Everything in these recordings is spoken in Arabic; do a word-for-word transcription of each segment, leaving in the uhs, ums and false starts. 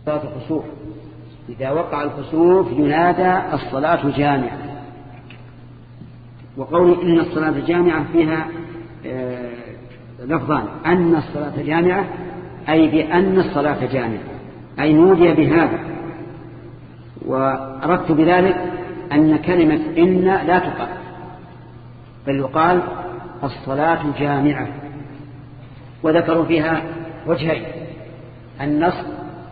صلاة الخسوف إذا وقع الخسوف ينادى الصلاة جامعة. وقول إن الصلاة جامعة فيها لفظان: أن الصلاة جامعة أي بأن الصلاة جامعة، أي نودي بهذا. وأردت بذلك أن كلمة إن لا تقال، بل يقال الصلاة جامعة. وذكروا فيها وجهين: النصب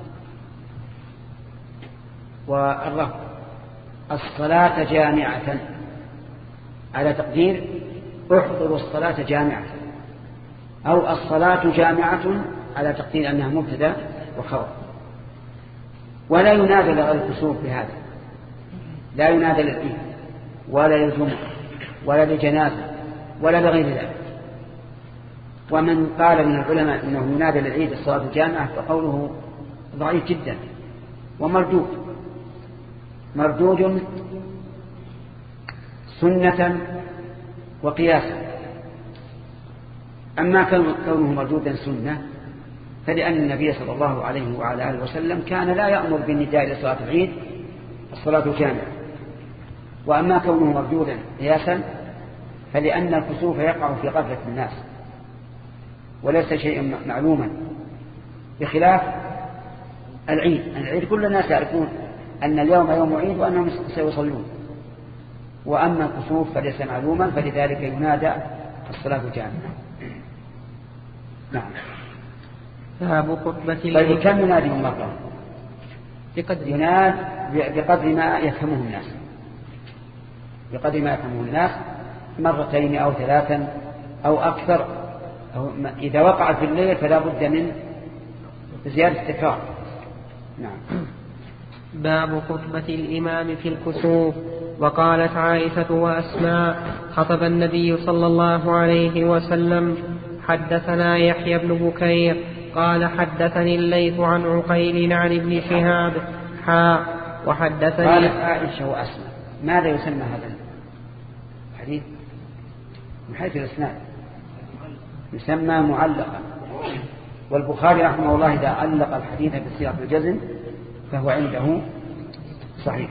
والرفع. الصلاة جامعة على تقدير احضروا الصلاة جامعة، أو الصلاة جامعة على تقدير أنها مبتدأ وخبر. ولا ينادى لغير الكسوف بهذا، لا ينادى للعيد ولا للجمعة ولا للجنازة ولا لغير ذلك. ومن قال من العلماء أنه ينادى للعيد الصلاة الجامعة فقوله ضعيف جدا ومردود، مردود سنة وقياسا. أما كونه مردودا سنة فلأن النبي صلى الله عليه وعلى آله وسلم كان لا يأمر بالنداء لصلاة العيد الصلاة الجامعة. وأما كونه مردودا قياسا فلأن الكسوف يقع في غفلة الناس وليس شيئا معلوما، بخلاف العيد. العيد كل الناس يعرفون أن اليوم يوم عيد وأنهم سيصلون. وأما الكسوف فليس معلوما، فلذلك ينادى الصلاة جامعة. نعم. باب خطبة طيب كم ينادي مرة؟ يناد بقدر ما يفهمه الناس، بقدر ما يفهمه الناس، مرتين أو ثلاثا أو أكثر. أو إذا وقعت في الليل فلا بد من زيادة تكرار. نعم. باب خطبة الإمام في الكسوف. وقالت عائشة وأسماء: خطب النبي صلى الله عليه وسلم. حدثنا يحيى بن بكير قال حدثني الليث عن عقيل عن ابن شهاب حاء وحدثني. قالت عائشة وأسماء، ماذا يسمى هذا الحديث من حيث الإسناد؟ يسمى معلقا. والبخاري رحمه الله إذا علق الحديث بصيغة الجزم فهو عنده صحيح.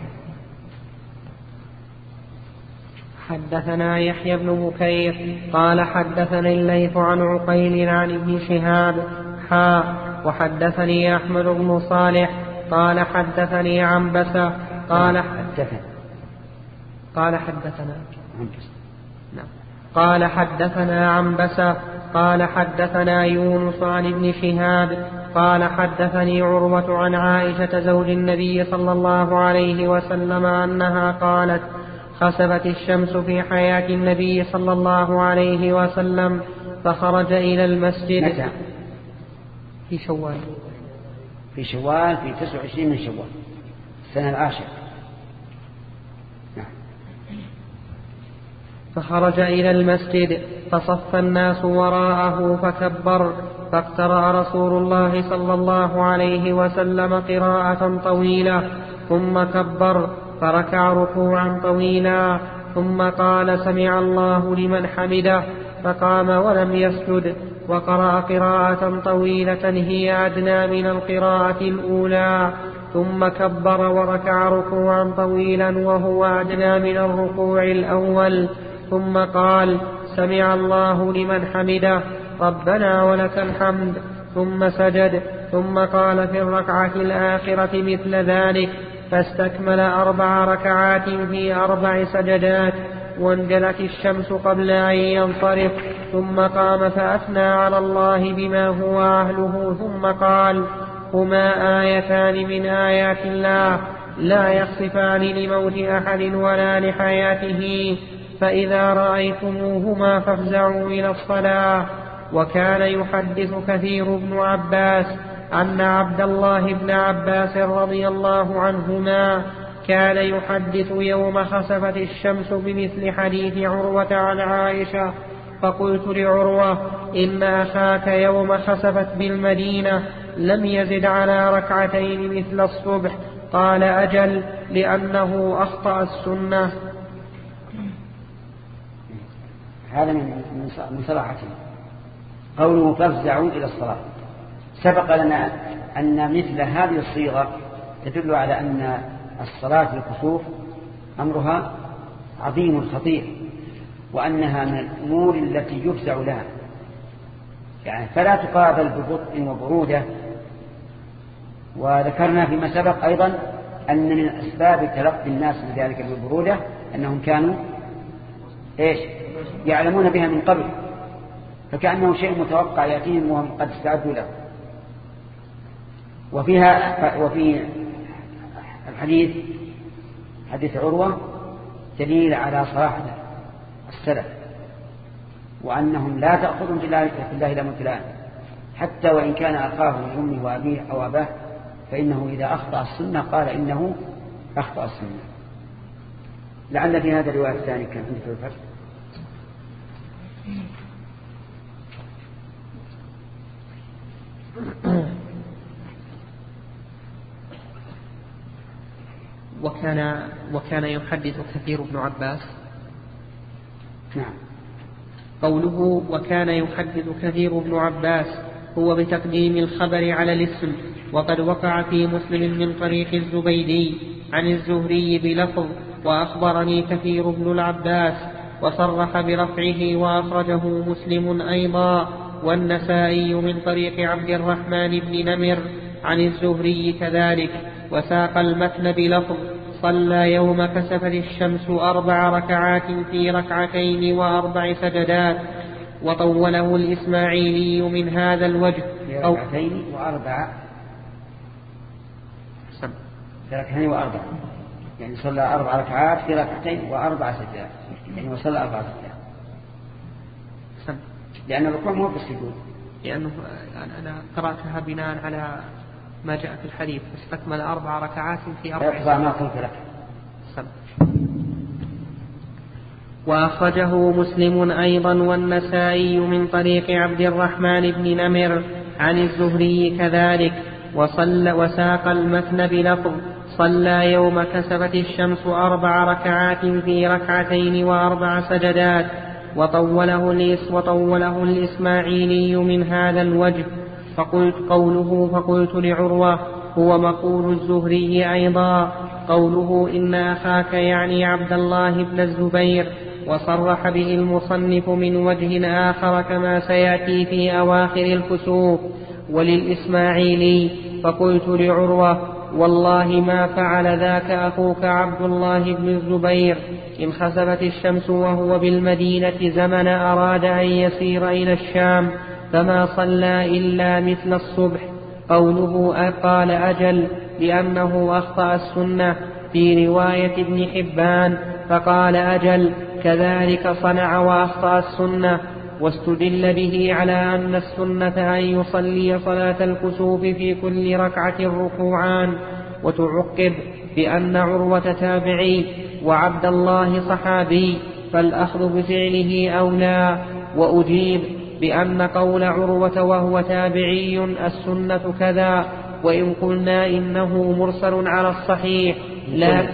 حدثنا يحيى بن بكير قال حدثني الليث عن عقيل عن ابن شهاب حاء وحدثني أحمد بن صالح قال حدثني عنبسة قال حدثنا قال حدثنا نعم قال حدثنا عنبسة قال حدثنا يونس عن ابن شهاب قال حدثني عروة عن عائشة زوج النبي صلى الله عليه وسلم أنها قالت: خسفت الشمس في حياة النبي صلى الله عليه وسلم فخرج إلى المسجد. متى؟ في شوال. في شوال في تسعة وعشرين من شوال السنة العاشرة. فخرج إلى المسجد فصف الناس وراءه فكبر، فاقترأ رسول الله صلى الله عليه وسلم قراءة طويلة ثم كبر فركع ركوعا طويلا ثم قال: سمع الله لمن حمده، فقام ولم يسجد وقرأ قراءة طويلة هي أدنى من القراءة الأولى ثم كبر وركع ركوعا طويلا وهو أدنى من الركوع الأول ثم قال: سمع الله لمن حمده ربنا ولك الحمد، ثم سجد ثم قال في الركعة الآخرة مثل ذلك، فاستكمل أربع ركعات في أربع سجدات. وانجلت الشمس قبل أن ينصرف ثم قام فأثنى على الله بما هو أهله ثم قال: هما آيتان من آيات الله لا يخسفان لموت أحد ولا لحياته، فإذا رأيتموهما فافزعوا إلى الصلاة. وكان يحدث كثير بن عباس أن عبد الله بن عباس رضي الله عنهما كان يحدث يوم خسفت الشمس بمثل حديث عروة عن عائشة. فقلت لعروة: إن أخاك يوم خسفت بالمدينة لم يزد على ركعتين مثل الصبح. قال: أجل، لأنه أخطأ السنة. هذا من صراحته قوله فافزعوا إلى الصلاة. سبق لنا أن مثل هذه الصيغة تدل على أن الصلاة للكسوف أمرها عظيم خطير، وأنها من الأمور التي يفزع لها، يعني فلا تقابل ببطء وبرودة. وذكرنا فيما سبق أيضا أن من أسباب تلقي الناس بذلك بالبرودة أنهم كانوا إيش يعلمون بها من قبل، فكأنه شيء متوقع يأتيهم وهم قد استعدوا له. وفيها وفي الحديث حديث عروة دليل على صراحة السلف، وأنهم لا تأخذهم في الله لهم ابتلاء، حتى وإن كان أخاه من أمه وأبيه أو أباه، فإنه إذا أخطأ السنة قال إنه أخطأ السنة. لعل في هذا الرواية الثاني كان في الفتح. وكان وكان يحدث كثير بن عباس. نعم. قوله وكان يحدث كثير بن عباس هو بتقديم الخبر على الاسم، وقد وقع في مسلم من طريق الزبيدي عن الزهري بلفظ وأخبرني كثير بن العباس، وصرح برفعه وأخرجه مسلم أيضا والنسائي من طريق عبد الرحمن بن نمر عن الزهري كذلك، وساق المتن بلفظ صلى يوم كسفت الشمس أربع ركعات في ركعتين وأربع سجدات، وطوله الإسماعيلي من هذا الوجه. في ركعتين وأربع في ركعتين وأربع يعني صلى أربع ركعات في ركعتين وأربع سجدات، يعني وصلى أربع سجدات، لأن الركوع مو بالسجود، لأنه أنا قرأتها بناء على ما جاء في الحديث، استكمل أربع ركعات في أربع سجدات. وأخرجه مسلم أيضا والنسائي من طريق عبد الرحمن بن نمر عن الزهري كذلك، وصلى وساق المتن بلفظ صلى يوم كسفت الشمس أربع ركعات في ركعتين وأربع سجدات، وطوله, الإس وطوله الإسماعيلي من هذا الوجه. فقلت قوله فقلت لعروة هو مقول الزهري أيضا، قوله إن أخاك يعني عبد الله بن الزبير، وصرح به المصنف من وجه آخر كما سيأتي في أواخر الكسوف. وللإسماعيلي فقلت لعروة والله ما فعل ذاك أخوك عبد الله بن الزبير، إن خسفت الشمس وهو بالمدينة زمن أراد أن يسير إلى الشام فما صلى إلا مثل الصبح. قوله قال أجل لأنه أخطأ السنة في رواية ابن حبان، فقال أجل كذلك صنع وأخطأ السنة. واستدل به على أن السنة أن يصلي صلاة الكسوف في كل ركعة ركوعان. وتعقب بأن عروة تابعي وعبد الله صحابي، فالأخذ بفعله أولى. وأجيب بأن قول عروة وهو تابعي السنة كذا، وإن قلنا إنه مرسل على الصحيح لا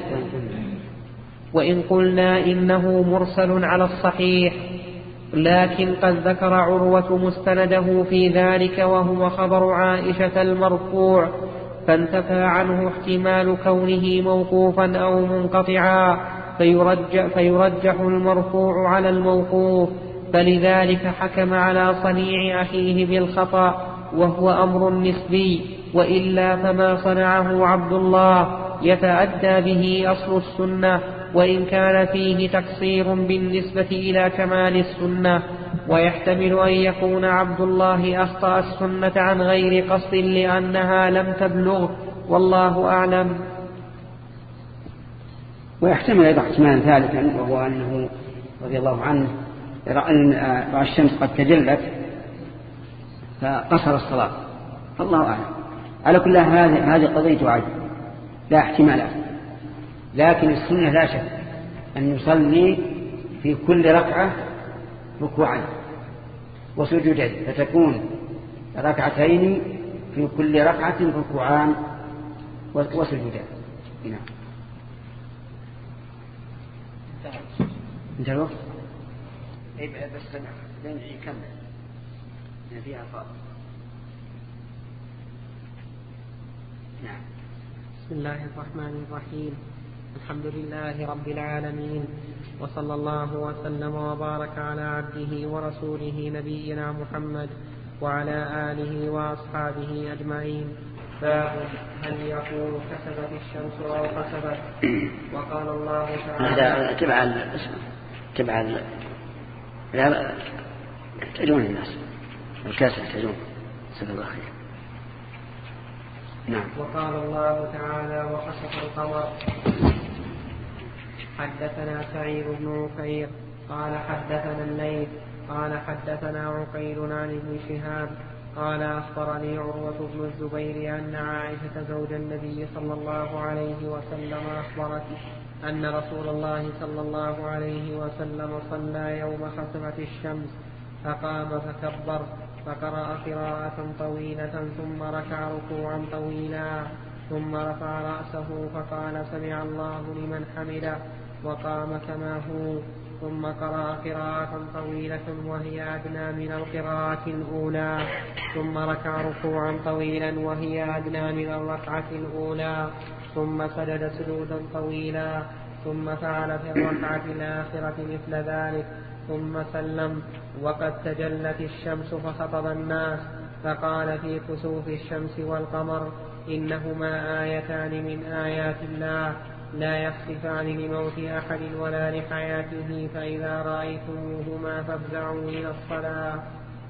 وإن قلنا إنه مرسل على الصحيح لكن قد ذكر عروة مستنده في ذلك وهو خبر عائشة المرفوع، فانتفى عنه احتمال كونه موقوفا أو منقطعا، فيرجح, فيرجح المرفوع على الموقوف، فلذلك حكم على صنيع أخيه بالخطأ وهو أمر نسبي، وإلا فما صنعه عبد الله يتأدى به أصل السنة، وإن كان فيه تقصير بالنسبة إلى كمال السنة. ويحتمل أن يكون عبد الله أخطأ السنة عن غير قصد لأنها لم تبلغ، والله أعلم. ويحتمل أيضا احتمالا ثالثا، وهو أنه رضي الله عنه رأى الشمس قد تجلت فقصر الصلاة، الله أعلم. على كل هذه هذه قضية عجب لا احتمالات، لكن السنة لا شك أن يصلي في كل ركعة ركوعين وسجودين، فتكون ركعتين في كل ركعة ركوعان وسجودين. نعم. انتهى الوقت. اي بس لين يكمل فيها فاضل. بسم الله الرحمن الرحيم. الحمد لله رب العالمين، وصلى الله وسلم وبارك على عبده ورسوله نبينا محمد وعلى آله وأصحابه أجمعين. باب هل يقول كسبت الشمس أو خسفت؟ وقال الله تعالى تبع الاسم تبع ال... لا تجون الناس الكاسر تجون سبب الله خير. نعم. وقال الله تعالى وخسف القمر. حدثنا سعيد بن عفير قال حدثنا الليث قال حدثنا عقيل عن ابن شهاب قال أخبرني عروة بن الزبير أن عائشة زوج النبي صلى الله عليه وسلم أخبرت أن رسول الله صلى الله عليه وسلم صلى يوم خسفت الشمس فقام فكبر فقرأ قراءة طويلة ثم ركع ركوعا طويلا ثم رفع رأسه فقال سمع الله لمن حمده وقام كما هو ثم قرأ قراءة طويلة وهي أدنى من القراءة الأولى ثم ركع ركوعا طويلا وهي أدنى من الركعة الأولى ثم سجد سجودا طويلا ثم فعل في الركعة الآخرة مثل ذلك ثم سلم. وقد تجلت الشمس فخطب الناس فقال في كسوف الشمس والقمر إنهما آيتان من آيات الله لا يخسفان لموت أحد ولا لحياته فإذا رأيتموهما فافزعوا إلى الصلاة.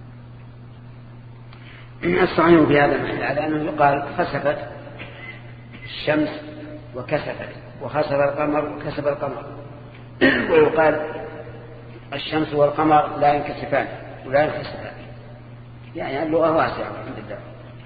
الصحيح في هذا المحل على أنه يقال خسفت الشمس وكسفت وخسف القمر وكسف القمر ويقال الشمس والقمر لا ينكسفان ولا ينخسفان، يعني اللغة واسعة عند الله.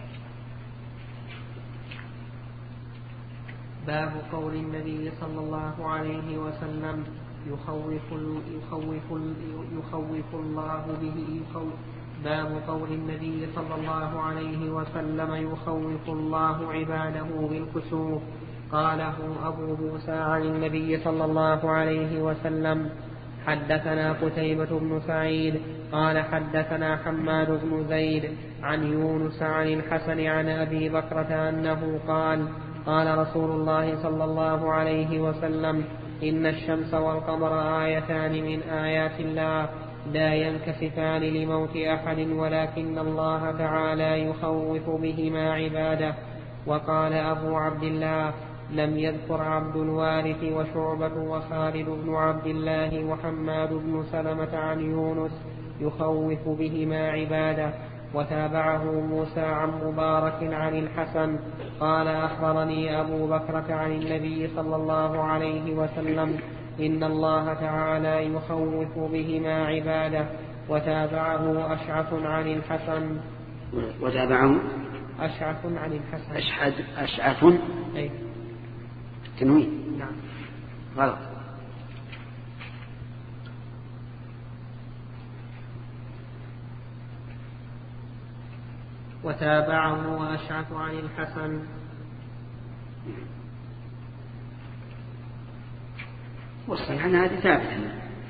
باب قول النبي صلى الله عليه وسلم يخوف يخوف يخوف الله به يخوف باب قول النبي صلى الله عليه وسلم يخوف الله عباده بالكسوف. قاله أبو موسى عن النبي صلى الله عليه وسلم. حدثنا قتيبة بن سعيد قال حدثنا حماد بن زيد عن يونس عن الحسن عن أبي بكرة أنه قال قال رسول الله صلى الله عليه وسلم إن الشمس والقمر آيتان من آيات الله لا ينكسفان لموت أحد ولكن الله تعالى يخوف بهما عباده. وقال أبو عبد الله لم يذكر عبد الوارث وشعبة وخالد بن عبد الله وحماد بن سلمة عن يونس يخوف بهما عباده. وتابعه موسى عن مبارك عن الحسن قال أخبرني أبو بكرة عن النبي صلى الله عليه وسلم إن الله تعالى يخوف بهما عباده. وتابعه أشعث عن الحسن وتابعه أشعث عن الحسن أشعث أشعث أي تنوين نعم غلط. وتابعه أشعث عن الحسن. والصحيح أن هذه ثابتة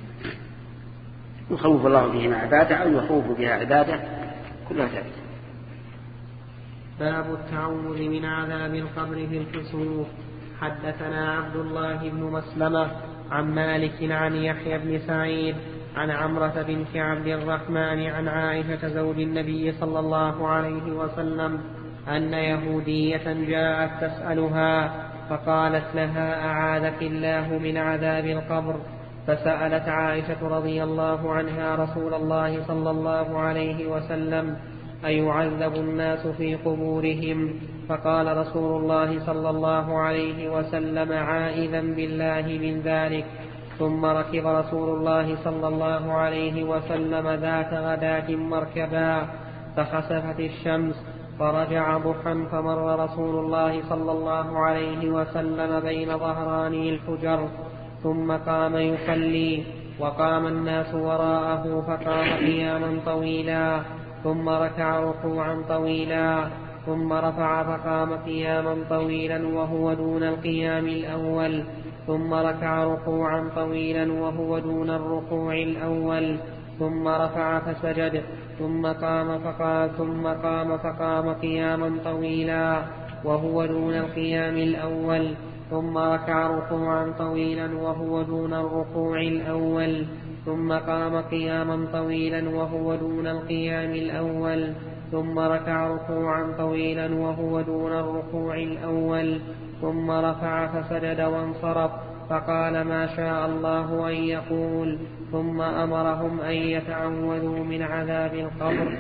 يخوف الله بهما عباده أو يخوف بها عباده كلها ثابتة. باب التعوذ من عذاب القبر في الكسوف. حدثنا عبد الله بن مسلمة عن مالك عن يحيى بن سعيد عن عمرة بنت عبد الرحمن عن عائشة زوج النبي صلى الله عليه وسلم أن يهودية جاءت تسألها فقالت لها أعاذك الله من عذاب القبر. فسألت عائشة رضي الله عنها رسول الله صلى الله عليه وسلم أيعذب الناس في قبورهم؟ فقال رسول الله صلى الله عليه وسلم عائذا بالله من ذلك. ثم ركب رسول الله صلى الله عليه وسلم ذات غداة مركبا فخسفت الشمس فرجع ضحى فمر رسول الله صلى الله عليه وسلم بين ظهراني الحجر ثم قام يصلي وقام الناس وراءه فقام قياما طويلا ثم ركع ركوعا طويلا ثم رفع فقام قياما طويلا وهو دون القيام الأول ثم ركع ركوعا طويلا وهو دون الركوع الأول ثم رفع فسجد ثم قام فقام ثم قام فقام قياما طويلا وهو دون القيام الأول، ثم ركع ركوعا طويلا وهو دون الركوع الأول، ثم قام قياما طويلا وهو دون القيام الأول، ثم ركع ركوعا طويلا وهو دون الركوع الأول، ثم رفع فسجد وانصرف، فقال ما شاء الله أن يقول، ثم أمرهم أن يتعوذوا من عذاب القبر.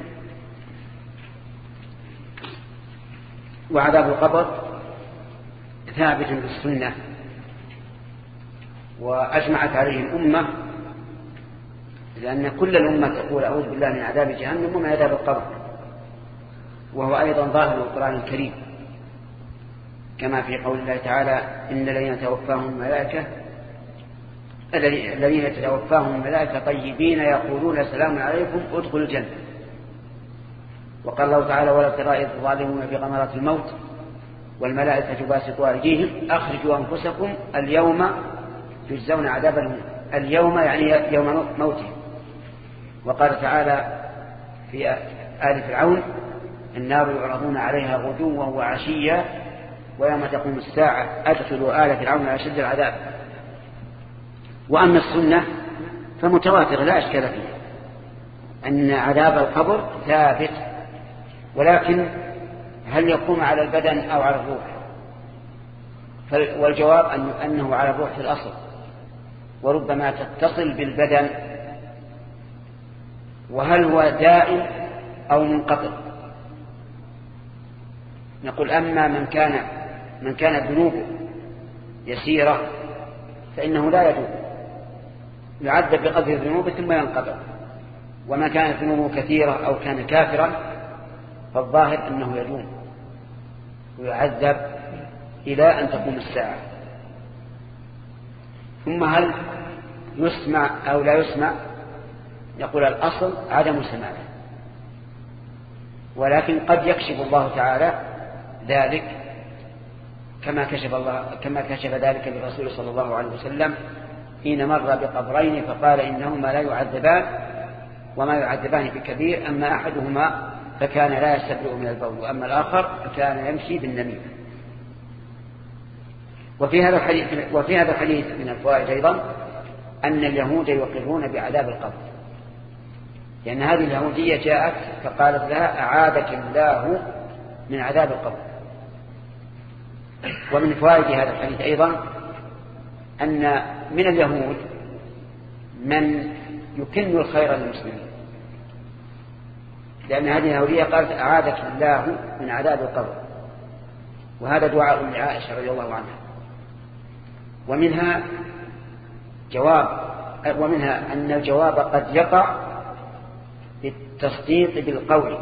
وعذاب القبر ثابت بالسنة، وأجمعت عليه الأمة، لأن كل الأمة تقول أعوذ بالله من عذاب جهنم ومن عذاب القبر، وهو أيضا ظاهر القرآن الكريم، كما في قول الله تعالى إن الذين توفاهم الملائكة الذين تتوفاهم الملائكة طيبين يقولون سلام عليكم ادخلوا الجنة. وقال الله تعالى ولا ترى إذ الظالمون في غمرات الموت والملائكة باسطوا أيديهم أخرجوا أنفسكم اليوم تجزون عذاب الهون. اليوم يعني يوم موته. وقال تعالى في آل فرعون النار يعرضون عليها غدوا وعشيا ويوم تقوم الساعة أدخلوا آل فرعون أشد العذاب. وأما السنة فمتواتر لا أشكال فيه أن عذاب القبر ثابت، ولكن هل يكون على البدن أو على الروح؟ والجواب أنه على الروح في الأصل، وربما تتصل بالبدن. وهل هو دائم أو منقطع؟ نقول أما من كان من كانت ذنوبه يسيرة فإنه لا يدوم، يعذب بقدر ذنوبه ثم ينقطع. وما كانت ذنوبه كثيرة أو كان كافرا فالظاهر أنه يدوم ويعذب إلى أن تقوم الساعة. ثم هل يسمع أو لا يسمع؟ يقول الأصل عدم سماعه، ولكن قد يكشف الله تعالى ذلك كما كشف الله كما كشف ذلك للرسول صلى الله عليه وسلم حين مر بقبرين فقال إنهما لا يعذبان وما يعذبان بكبير، أما أحدهما فكان لا يستبرئ من البول وأما الآخر فكان يمشي بالنميمة. وفي هذا الحديث وفي هذا الحديث من الفوائد أيضا أن اليهود يقرون بعذاب القبر، لأن هذه اليهودية جاءت فقالت لها أعاذك الله من عذاب القبر. ومن فوائد هذا الحديث أيضا أن من اليهود من يكن الخير للمسلمين، لأن هذه اليهودية قالت أعاذك الله من عذاب القبر، وهذا دعاء لعائشة رضي الله عنها. ومنها جواب ومنها أن الجواب قد يقع بالتصديق بالقول،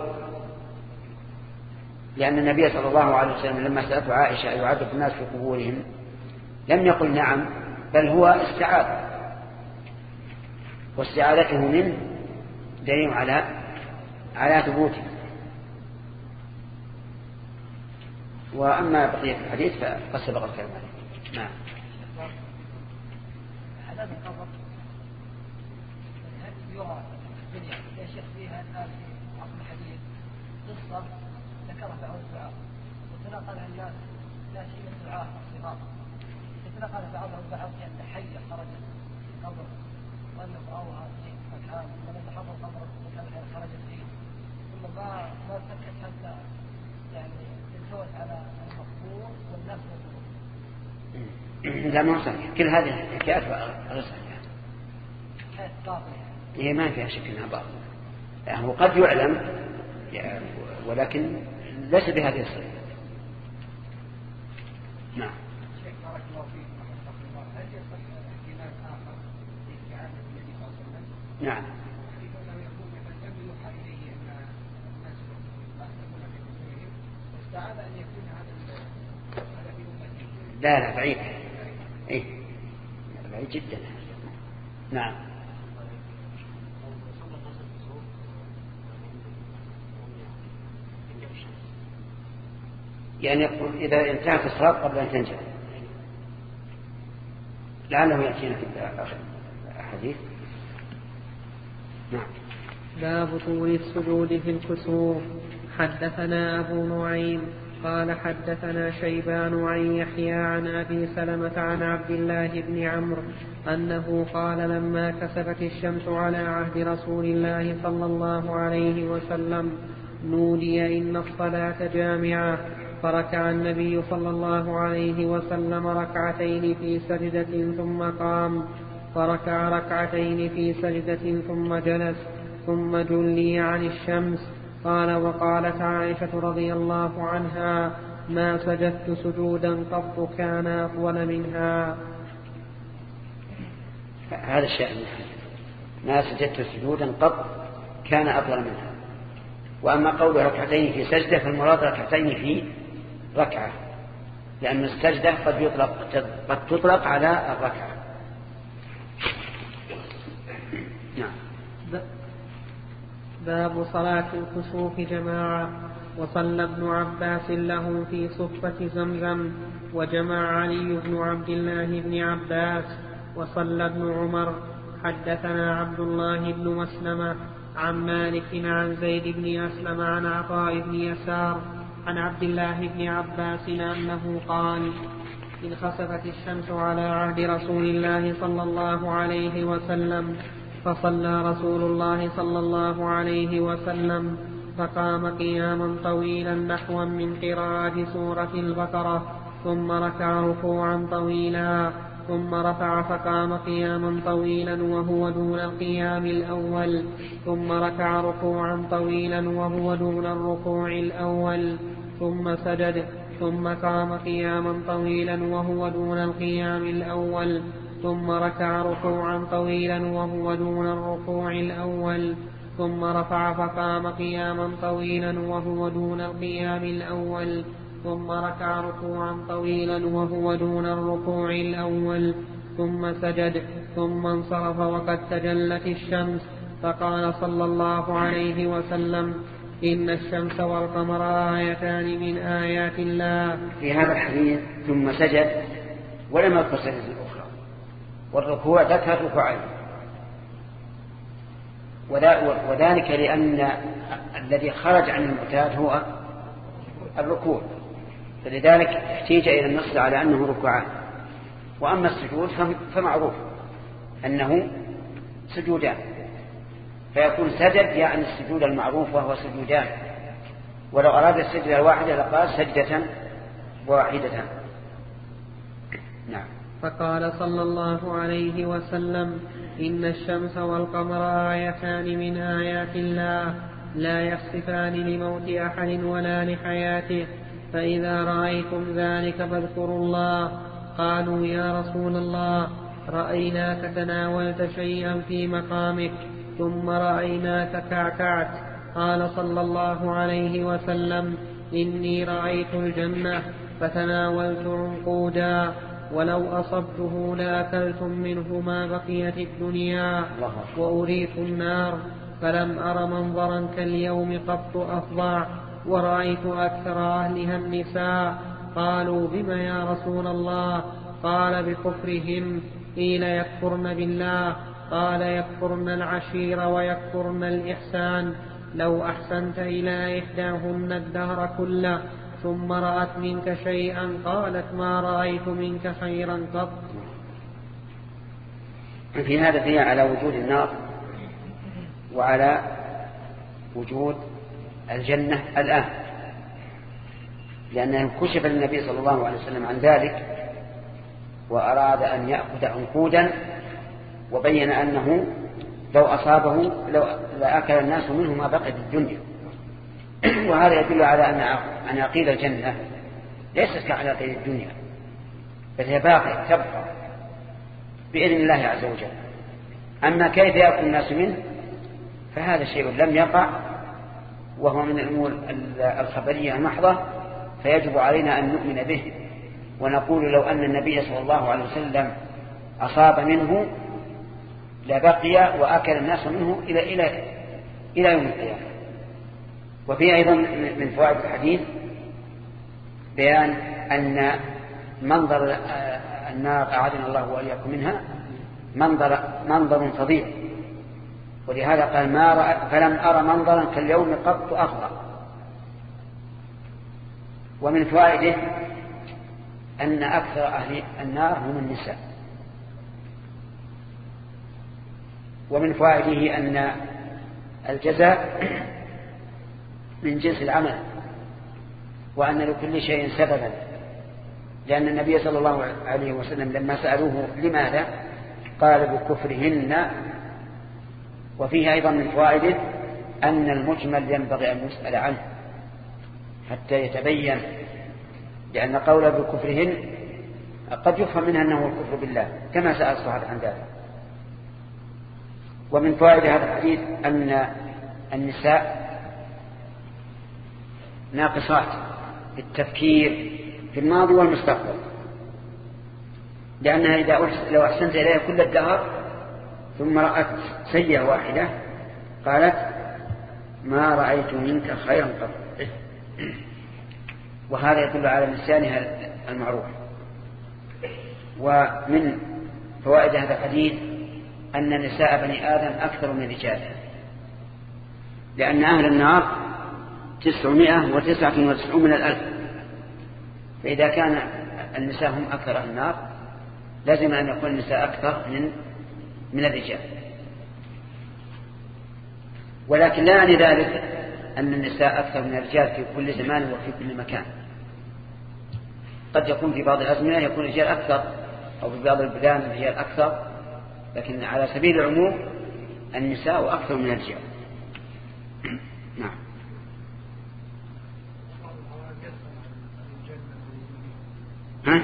لأن النبي صلى الله عليه وسلم لما سألته عائشة يعذب الناس في قبورهم لم يقل نعم، بل هو استعاذ، واستعاذته منه دليل على على ثبوته. وأما بقية الحديث فقد سبق الكلام عليه. نعم. عذاب القبر هل يرى الدنيا يا شيخ فيها الناس في عصر الحديث قصة ذكرها بعض الدعاء وتناقلها الناس لا شيء من الدعاء الصغار، يتناقل بعضها البعض كأن حية خرجت في قبر وأنه رأوها في مكان ولم يحضر قبر وكان خرجت فيه ثم ما ما سكت حتى يعني التوت على المقبور والناس والنور. لا ما صحيح، كل هذه الحكايات غير صحيحة. حكايات باطلة. هي ما فيها شك انها باطلة. يعني هو قد يعلم ولكن ليس بهذه الصفة. نعم. شيخ بارك الله فيك ورحمة الله. هل يصح احتمال آخر لاستعانة النبي صلى الله عليه وسلم؟ نعم. لأنه يقول مثلا لم يوحى إليه أن الناس يقتلون في قبورهم واستعاذ أن يكون هذا هذا في أمته. لا لا بعيد. إيه بعيد جدا. نعم. يعني إذا انتهت الصلاة قبل أن تنجح لعله يأتينا في الحديث. نعم. باب طول السجود في الكسوف. حدثنا أبو نعيم قال حدثنا شيبان عن يحيى عن أبي سلمة عن عبد الله بن عمرو أنه قال لما كسفت الشمس على عهد رسول الله صلى الله عليه وسلم نودي إن الصلاة جامعة، فركع النبي صلى الله عليه وسلم ركعتين في سجدة ثم قام، فركع ركعتين في سجدة ثم جلس، ثم جلي عن الشمس. قال وقالت عائشة رضي الله عنها ما سجدت سجودا قط كان أطول منها. هذا الشيء ما سجدت سجودا قط كان أطول منها. وأما قول ركعتين في سجدة فالمراد ركعتين في ركعة، لأن السجدة قد يطلق, قد تطلق على الركعة. نعم. باب صلاة الكسوف جماعة. وصلى ابن عباس له في صفة زمزم، وجمع علي بن عبد الله بن عباس، وصلى ابن عمر. حدثنا عبد الله بن مسلمة عن مالك عن زيد بن أسلم عن عطاء بن يسار عن عبد الله بن عباس أنه قال إن خسفت الشمس على عهد رسول الله صلى الله عليه وسلم فصلى رسول الله صلى الله عليه وسلم فقام قياما طويلا نحوا من قراءة سورة البقرة، ثم ركع ركوعا طويلا، ثم رفع فقام قياما طويلا وهو دون القيام الأول، ثم ركع ركوعا طويلا وهو دون الركوع الأول، ثم سجد، ثم قام قياما طويلا وهو دون القيام الأول، ثم ركع ركوعا طويلا وهو دون الركوع الأول، ثم رفع فقام قياما طويلا وهو دون القيام الأول، ثم ركع ركوعا طويلا وهو دون الركوع الأول، ثم سجد، ثم انصرف وقد تجلت الشمس، فقال صلى الله عليه وسلم إن الشمس والقمر آيتان من آيات الله. في هذا الحديث ثم سجد ولم يذكر سجدة الأخرى، والركوع ذكر ركوعين، وذلك لأن الذي خرج عن المعتاد هو الركوع، فلذلك احتيج إلى النص على أنه ركوعان. وأما السجود فمعروف أنه سجودان، فيكون سجد يعني السجود المعروف وهو سجودان، ولو أراد السجدة الواحدة لقال سجدة واحدة. نعم. فقال صلى الله عليه وسلم إن الشمس والقمر آيتان من آيات الله لا يخسفان لموت أحد ولا لحياته، فإذا رأيتم ذلك فاذكروا الله. قالوا يا رسول الله رأيناك تناولت شيئا في مقامك ثم رأيناك كعكعت. قال صلى الله عليه وسلم إني رأيت الجنة فتناولت عنقودا، ولو أصبته لأكلتم منه ما بقيت الدنيا، وأريت النار فلم أر منظرا كاليوم قط أفظع، ورأيت أكثر أهلها النساء. قالوا بما يا رسول الله؟ قال بكفرهم. قيل يكفرن بالله؟ قال يكفرن العشير ويكفرن الإحسان. لو أحسنت إلى إحداهن الدهر كله ثم رأت منك شيئا قالت ما رأيت منك خيرا قط. في هذا فيه على وجود النار وعلى وجود الجنة الآن، لأنه كشف للنبي صلى الله عليه وسلم عن ذلك وأراد أن يأخذ عنقودا، وبين أنه لو أصابه لو لأكل الناس منه ما بقي في الدنيا. وهذا يدل على أن عقيد الجنة ليست كعقيد الدنيا، بل هي باقية تبقى بإذن الله عز وجل. أما كيف يأكل الناس منه فهذا شيء لم يقع، وهو من الأمور الخبرية المحضة، فيجب علينا أن نؤمن به ونقول لو أن النبي صلى الله عليه وسلم أصاب منه لبقي وأكل الناس منه إلى إلى إلى يوم القيامة. وفي أيضا من فوائد الحديث بيان أن منظر النار أعاذنا الله وإياكم منها منظر منظر فظيع، ولهذا قال ما رأى فلم أرى منظرا كاليوم قط أفظع. ومن فوائده أن أكثر أهل النار هم النساء. ومن فوائده أن الجزاء من جنس العمل، وأن لكل شيء سببا، لأن النبي صلى الله عليه وسلم لما سألوه لماذا قال بكفرهن. وفيه أيضا من فوائده أن المجمل ينبغي أن يسأل عنه حتى يتبين، لأن قوله بكفرهن قد يفهم منها أنه الكفر بالله كما سأل الصحابة عن ذلك. ومن فوائد هذا الحديث أن النساء ناقصات بالتفكير في الماضي والمستقبل، لأنها إذا لو أحسنت إليها كل الدهر ثم رأت سيئة واحدة قالت ما رأيت منك خيرا قط. وهذا يدل على نسيانها المعروف. ومن فوائد هذا الحديث أن نساء بني آدم أكثر من رجالها، لأن أهل النار تسعمائة وتسعة وتسعون من الألف، فإذا كان النساء هم أكثر أهل النار لازم أن يكون النساء أكثر من من الرجال. ولكن لا يعني ذلك أن النساء أكثر من الرجال في كل زمان وفي كل مكان. قد يكون في بعض الأزمنة يكون الرجال أكثر، أو في بعض البلدان الرجال أكثر، لكن على سبيل العموم النساء أكثر من الرجال. نعم. ها؟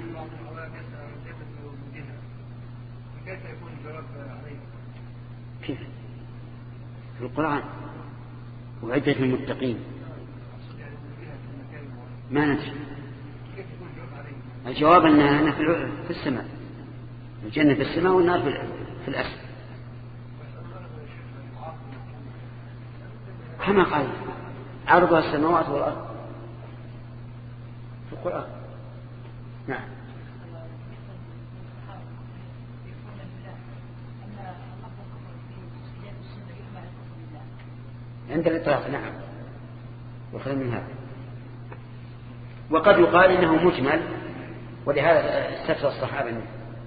كيف؟ في القرآن وعدة المتقين ما ندري. الجواب أنها في السماء، الجنة في السماء والنار في الأسفل كما قال عرضها السماوات والأرض في القرآن. نعم. عند الإطلاق نعم، وخير من هذا. وقد يقال إنه مجمل، ولهذا استفسر الصحابة منه.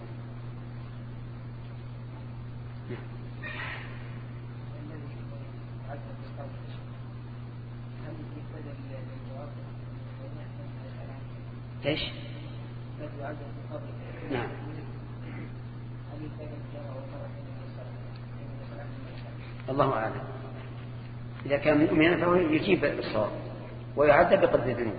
ايش؟ نعم. الله أعلم. إذا كان مؤمنا فهو يجيب بالصواب ويعذب بقدر ذنوبه.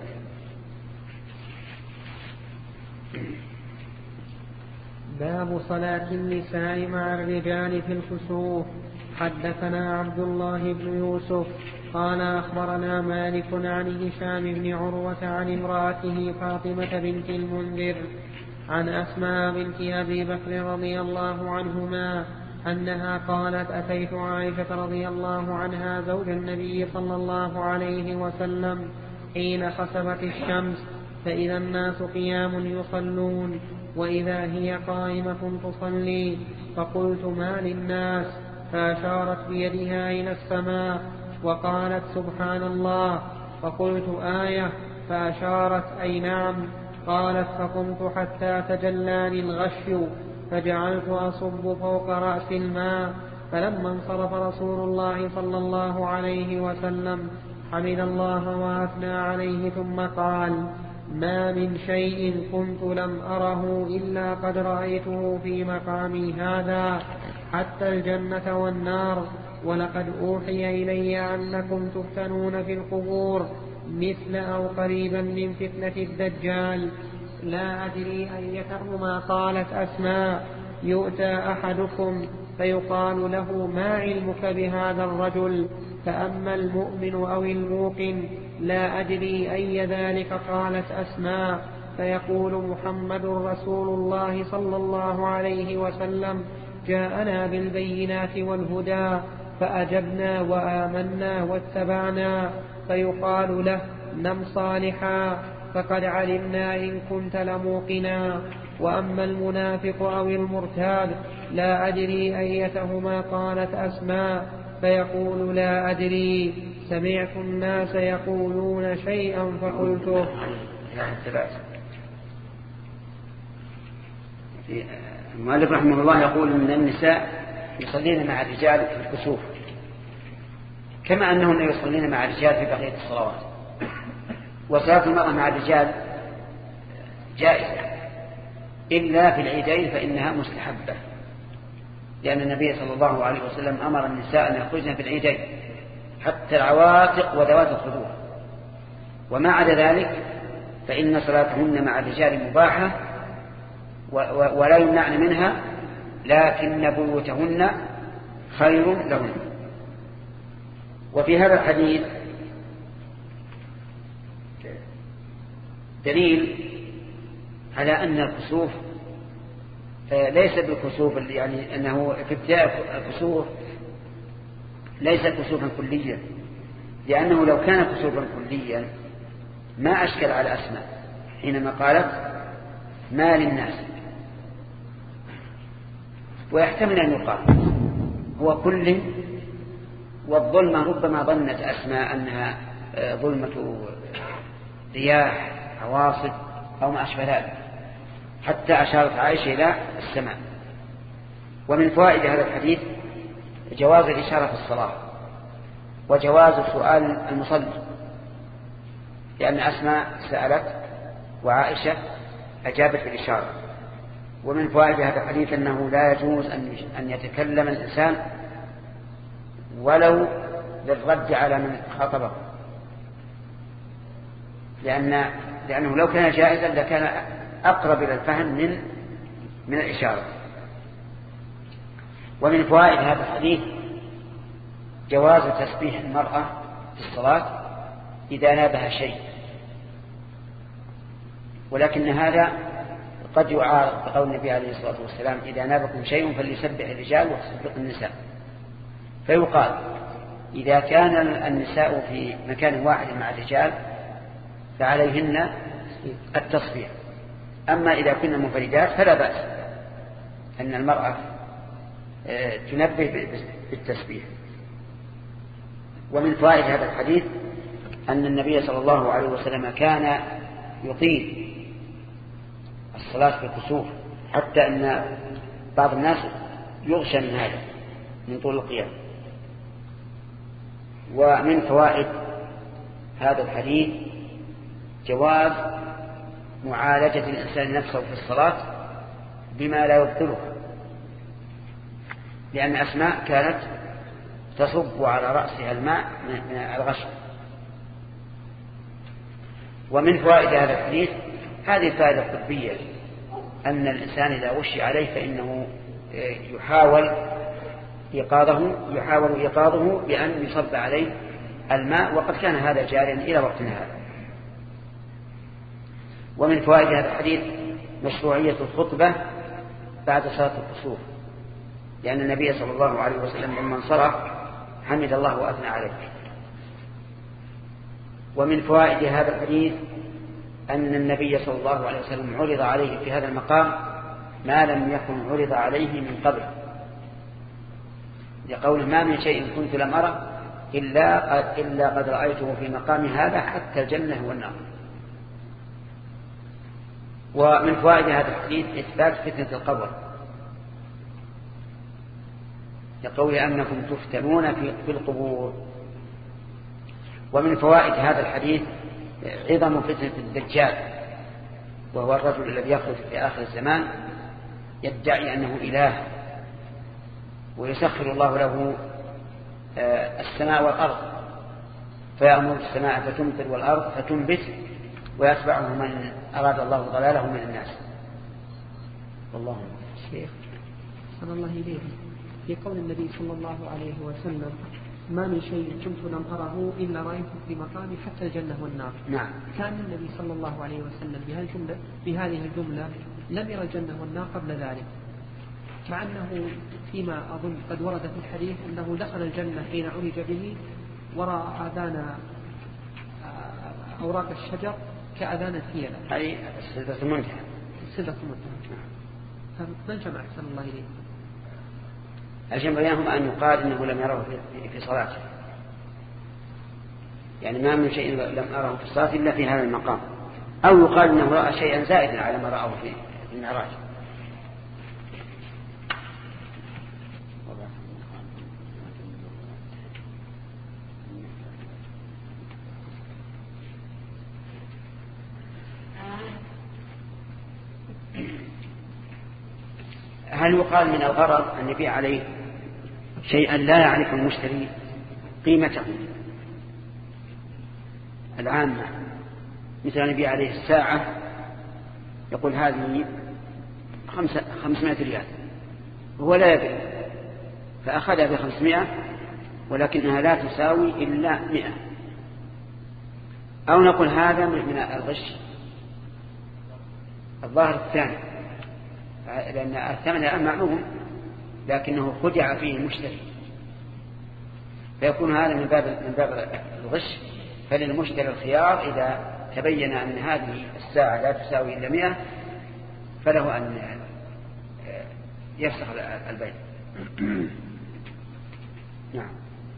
باب صلاة النساء مع الرجال في الكسوف. حدثنا عبد الله بن يوسف قال أخبرنا مالك عن هشام بن عروة عن امرأته فاطمة بنت المنذر عن أسماء بنت أبي بكر رضي الله عنهما أنها قالت أتيت عائشة رضي الله عنها زوج النبي صلى الله عليه وسلم حين خسفت الشمس فإذا الناس قيام يصلون وإذا هي قائمة تصلي، فقلت ما للناس؟ فأشارت بيدها إلى السماء وقالت سبحان الله، فقلت آية؟ فأشارت أي نعم. قالت فقمت حتى تجلاني الغش فجعلت أصب فوق رأس الماء، فلما انصرف رسول الله صلى الله عليه وسلم حمد الله وأثنى عليه ثم قال ما من شيء كنت لم أره إلا قد رأيته في مقامي هذا حتى الجنة والنار، ولقد أوحي إلي أنكم تفتنون في القبور مثل أو قريبا من فتنة الدجال. لا أدري أيتهما قالت أسماء. يؤتى أحدكم فيقال له ما علمك بهذا الرجل؟ فأما المؤمن أو الموقن لا أدري أي ذلك قالت أسماء. فيقول محمد رسول الله صلى الله عليه وسلم جاءنا بالبينات والهدى فأجبنا وآمنا واتبعنا. فيقال له نم صالحا فقد علمنا إن كنت لموقنا. وأما المنافق أو المرتاب لا أدري أيتهما قالت أسماء. فيقول لا أدري. سمعت الناس يقولون شيئا فقلته. المؤلف رحمه الله يقول أن النساء يصلين مع الرجال في الكسوف كما أنهن يصلين مع الرجال في بقية الصلوات، وصلاة المرأة مع الرجال جائزة إلا في العيدين فإنها مستحبة، لأن النبي صلى الله عليه وسلم أمر النساء أن يخرجن في العيدين حتى العواتق وذوات الخدور، وما عدا ذلك فإن صلاتهن مع الرجال مباحة ولا يمنعن منها، لكن بيوتهن خير لهن. وفي هذا الحديث دليل على أن الكسوف ليس بالكسوف يعني أنه في ابتداء الكسوف ليس كسوفا كليا، لأنه لو كان كسوفا كليا ما أشكل على أسماء حينما قالت ما للناس، ويحتمل أن يقال هو كل، والظلمة ربما ظنت أسماء أنها ظلمة رياح عواصف أو ما أشبه ذلك، حتى أشارت عائشة إلى السماء. ومن فوائد هذا الحديث جواز الإشارة في الصلاة وجواز سؤال المصلي، لأن أسماء سألت وعائشة أجابت بالإشارة. ومن فوائد هذا الحديث أنه لا يجوز أن يتكلم الإنسان ولو للرد على من خاطبه، لأن لأنه لو كان جائزا لكان أقرب إلى الفهم من من الإشارة. ومن فوائد هذا الحديث جواز تسبيح المرأة في الصلاة إذا نابها شيء، ولكن هذا قد يعارض بقول النبي عليه الصلاة والسلام إذا نابكم شيء فليسبح الرجال وتسبح النساء، فيقال إذا كان النساء في مكان واحد مع الرجال فعليهن التصبيح، أما إذا كنا منفردات فلا بأس أن المرأة تنبه بالتسبيح. ومن فوائد هذا الحديث أن النبي صلى الله عليه وسلم كان يطيل الصلاة في الكسوف، حتى أن بعض الناس يغشى من هذا من طول القيام. ومن فوائد هذا الحديث جواز معالجة الإنسان نفسه في الصلاة بما لا يبطلها، لأن أسماء كانت تصب على رأسها الماء من الغش. ومن فوائد هذا الحديث هذه الفائدة الطبية، أن الإنسان إذا غشي عليه فإنه يحاول إيقاظه يحاول إيقاظه بأن يصب عليه الماء، وقد كان هذا جاريا إلى وقتنا هذا. ومن فوائد هذا الحديث مشروعية الخطبة بعد صلاة الكسوف، لأن النبي صلى الله عليه وسلم لما انصرف حمد الله وأثنى عليه. ومن فوائد هذا الحديث أن النبي صلى الله عليه وسلم عرض عليه في هذا المقام ما لم يكن عرض عليه من قبل، لقوله ما من شيء كنت لم أره إلا قد, إلا قد رأيته في مقام هذا حتى الجنة والنار. ومن فوائد هذا الحديث إثبات فتنة القبر، لقول أنكم تفتنون في القبور. ومن فوائد هذا الحديث عظم فتنة الدجال، وهو الرجل الذي يخرج في آخر الزمان يدعي أنه إله، ويسخر الله له السماء والأرض، فيأمر السماء فتمطر والأرض فتنبت، ويتبعه من أراد الله ضلاله من الناس. والله شيخ صلى الله عليه في قول النبي صلى الله عليه وسلم ما من شيء كنت لم أره إلا رأيته في مقامي حتى الجنة والنار. نعم. كان النبي صلى الله عليه وسلم بهذه الجملة, بهذه الجملة لم يرى الجنة والنار قبل ذلك، مع أنه فيما أظن قد ورد في الحديث أنه دخل الجنة حين عرج به ورأى آذان أوراق الشجر كأذان الفيلة، هذه السدرة المنتهى. السدرة المنتهى. فما الجمع أحسن الله إليه؟ الجمع بينهم أن يقال إنه لم يره في صلاته، يعني ما من شيء لم أره في الصلاة إلا في هذا المقام، أو يقال أنه رأى شيئا زائدا على ما رأه في المعراج. هل يقال من الغرض أن يبيع عليه شيئا لا يعرف المشتري قيمته العامة، مثل أن يبيع عليه الساعة يقول هذه خمسمائة ريال هو لا يدري فأخذها بخمسمائة ولكنها لا تساوي إلا مئة، أو نقول هذا من الغش الظاهر الثاني، لأن الثمن الآن معلوم لكنه خدع فيه المشتري، فيكون هذا من باب من باب الغش. فللمشتري الخيار إذا تبين أن هذه الساعة لا تساوي إلا مئة فله أن يفسخ البيع. نعم.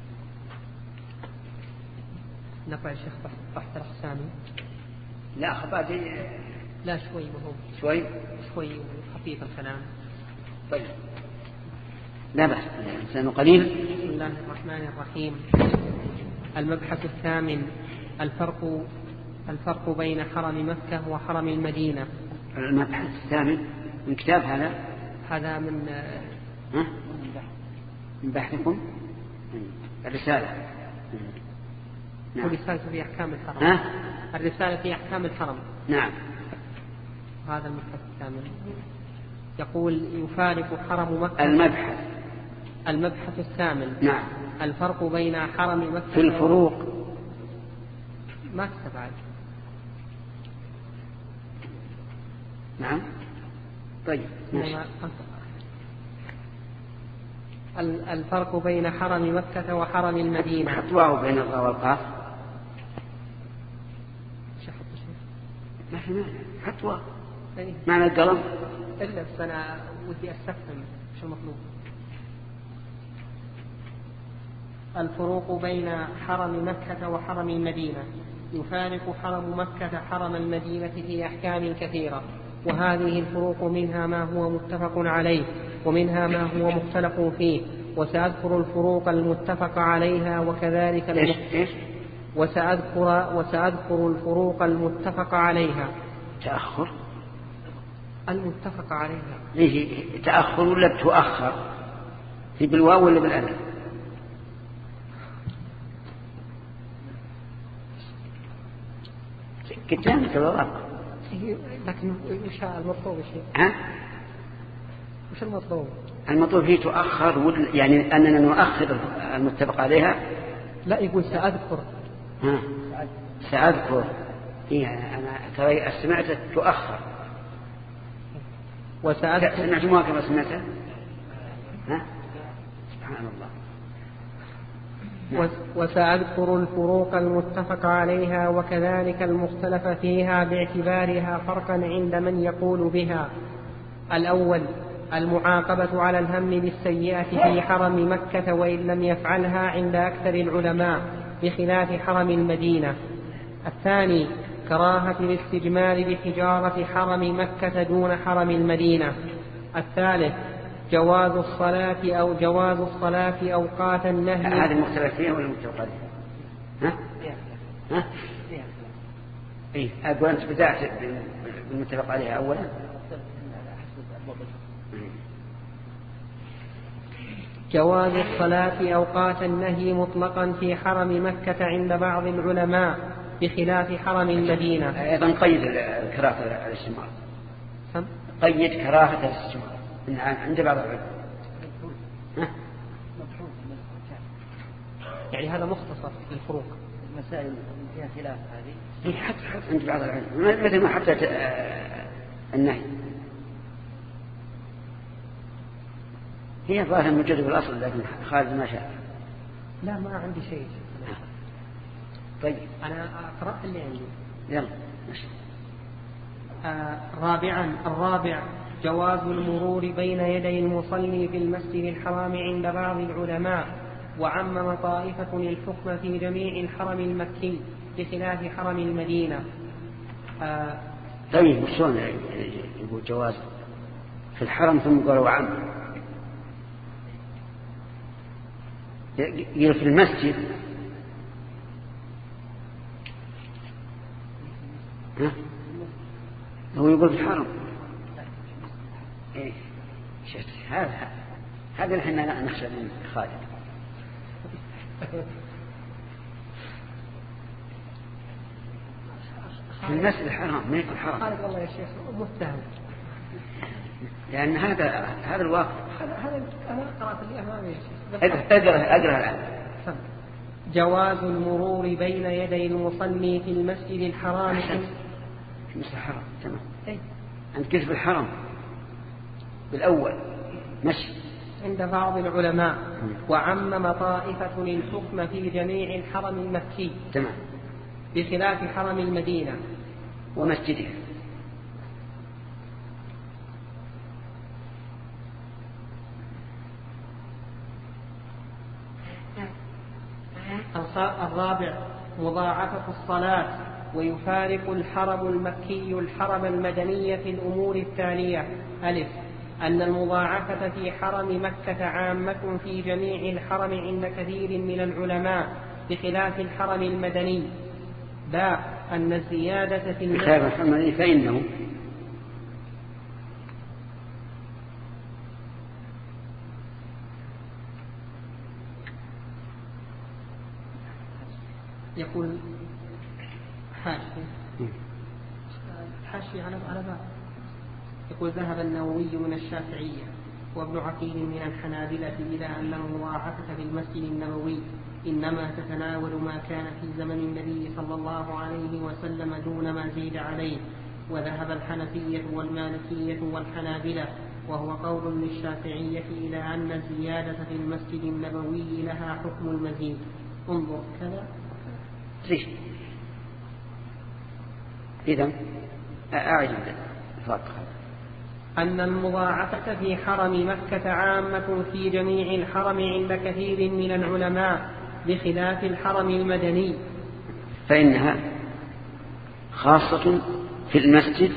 نقرأ الشيخ بحث الأقسامي. لا خبادي لا شوي مهم شوي شوي خفيف الكلام. طيب لا بأس الإنسان قليل. بسم الله الرحمن الرحيم. المبحث الثامن الفرق الفرق بين حرم مكة وحرم المدينة. المبحث الثامن من كتاب هذا هذا من ها؟ من بحثكم الرسالة. نعم. الرسالة في أحكام الحرم. ها؟ الرسالة في أحكام الحرم. نعم. هذا المبحث الثامن يقول يفارق حرم مكة. المبحث المبحث الثامن. نعم. الفرق بين حرم مكة في الفروق ما تستبعد. نعم. طيب ماشي. الفرق بين حرم مكة وحرم المدينة. حطواه بين الراء والقاف. ما في معنى حطواه معنى القلم. إلا بس أنا ودي أستفهم شو المطلوب. الفروق بين حرم مكة وحرم المدينة. يفارق حرم مكة حرم المدينة في أحكام كثيرة، وهذه الفروق منها ما هو متفق عليه ومنها ما هو مختلف فيه، وسأذكر الفروق المتفق عليها وكذلك إيش إيش وسأذكر وسأذكر الفروق المتفق عليها. تأخر المتفق عليها ليه تأخر ولا بتؤخر؟ هي بالواو ولا بالألف؟ كتاب كذا لكن وش المطلوب شيء؟ ها؟ وش المطلوب؟ المطلوب هي تؤخر يعني أننا نؤخر المتفق عليها. لا يقول سأذكر. ها سأذكر. هي أنا ترى سمعت تؤخر. وسأذكر. سمعتموها كما سمعتها؟ ها؟ سبحان الله. وسأذكر الفروق المتفق عليها وكذلك المختلف فيها باعتبارها فرقا عند من يقول بها. الأول المعاقبة على الهم بالسيئة في حرم مكة وإن لم يفعلها عند أكثر العلماء بخلاف حرم المدينة. الثاني كراهة الاستجمال بحجارة حرم مكة دون حرم المدينة. الثالث جواز الصلاة أو جواز الصلاة أوقات النهي. هذه المختلف فيها ولا المتفق عليها؟ ها؟ ها؟ إيه أقول أنت بدأت بالمتفق عليها أولا. جواز الصلاة أوقات النهي مطلقا في حرم مكة عند بعض العلماء بخلاف حرم المدينة. أيضا قيد كراهة الاستجمار. قيد كراهة الاستجمار عند بعض العلماء. يعني هذا مختصر في الفروق. المسائل فيها خلاف هذه. حتى حتى عند بعض العلماء مثل ما حتى النهي. هي ظاهر مجرد الأصل لكن خالد ما شاء. لا ما عندي شيء. طيب أنا أقرأ اللي عندي. يلا ماشي. آه رابعا الرابع جواز المرور بين يدي المصلي في المسجد الحرام عند بعض العلماء وعمم طائفة الحكم في جميع الحرم المكي بخلاف حرم المدينة. آه طيب وشون يقول جواز في الحرم ثم قال وعم يقول في المسجد ها؟ هو يقول في الحرم إيه؟ هذا هذا اللي احنا نخشى من خالد. في المسجد الحرام ما يكون حرام. خالد والله يا شيخ متهم. لأن هذا هذا الواقع. هذا أنا قرأت اللي أمامي يا شيخ. أقرأ أقرأ الآن. جواز المرور بين يدي المصلي في المسجد الحرام. في المسجد الحرام تمام. أي. أنت كيف بالحرام بالأول مشي. عند بعض العلماء وعمم طائفة الحكم في جميع الحرم المكي تمام بخلاف حرم المدينة ومسجدها. الرابع مضاعفة الصلاة ويفارق الحرم المكي الحرم المدني في الأمور التالية: ألف أن المضاعفة في حرم مكة عامة في جميع الحرم عند كثير من العلماء بخلاف الحرم المدني. باء أن الزيادة في بخلاف الحرم المدني فإنه يقول حاشي حاشي على على باب يقول ذهب النووي من الشافعية وابن عقيل من الحنابلة إلى أن المضاعفة في المسجد النبوي إنما تتناول ما كان في زمن النبي صلى الله عليه وسلم دون ما زيد عليه. وذهب الحنفية والمالكية والحنابلة وهو قول للشافعية إلى أن الزيادة في المسجد النبوي لها حكم المزيد. انظر كذا ليش إذن أعجب الفرق. أن المضاعفة في حرم مكة عامة في جميع الحرم عند كثير من العلماء بخلاف الحرم المدني، فإنها خاصة في المسجد.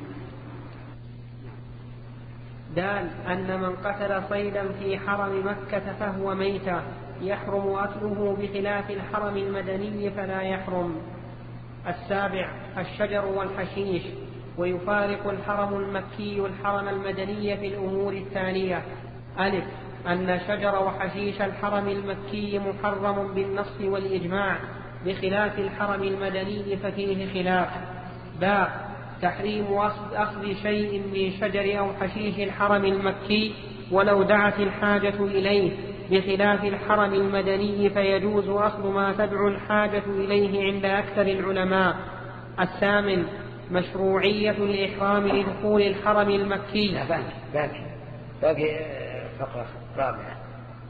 دال أن من قتل صيدا في حرم مكة فهو ميتة يحرم أكله بخلاف الحرم المدني فلا يحرم. السابع الشجر والحشيش ويفارق الحرم المكي الحرم المدني في الأمور التالية: ألف أن شجر وحشيش الحرم المكي محرم بالنص والإجماع بخلاف الحرم المدني ففيه خلاف. باء تحريم أخذ شيء من شجر أو حشيش الحرم المكي ولو دعت الحاجة إليه بخلاف الحرم المدني فيجوز أخذ ما تدعو الحاجة إليه عند أكثر العلماء. الثامن مشروعية الإحرام لدخول الحرم المكي. لا باقي باقي باقي فقرة رابعة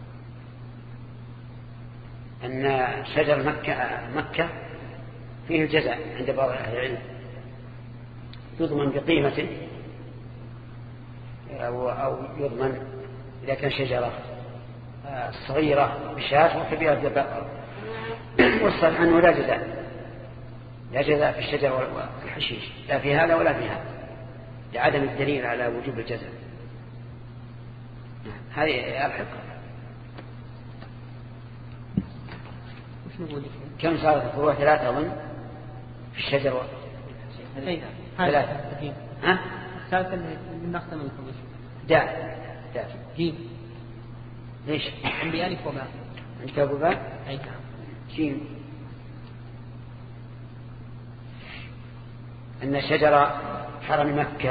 أن شجر مكة مكة فيه الجزاء عند بعض أهل العلم، يضمن بقيمته أو, أو يضمن إذا كان شجرة صغيرة بشاة وكبيرة ببقر، والصحيح أنه لا جزاء لا جزاء في الشجر والحشيش لا في هذا ولا في هذا لعدم الدليل على وجوب الجزاء. هذه الحقيقة. كم صارت الفروع؟ ثلاثة أظن في الشجر و... ثلاثة. ها؟ ثلاثة من نقص من الفروع. داء داء جيم. ليش؟ عندي ألف وباء. عندك أبو باء؟ أي نعم. جيم. أن شجر حرم مكة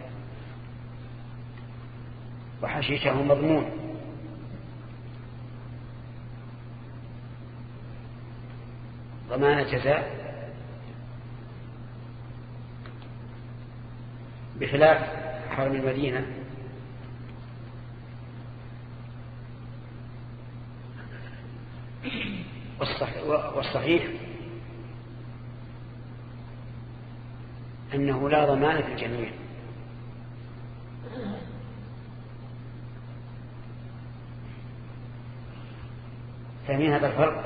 وحشيشه مضمون ضمان جزاء بخلاف حرم المدينة والصحيح أنه لا ضمان في الجميع. فاهمين هذا الفرق؟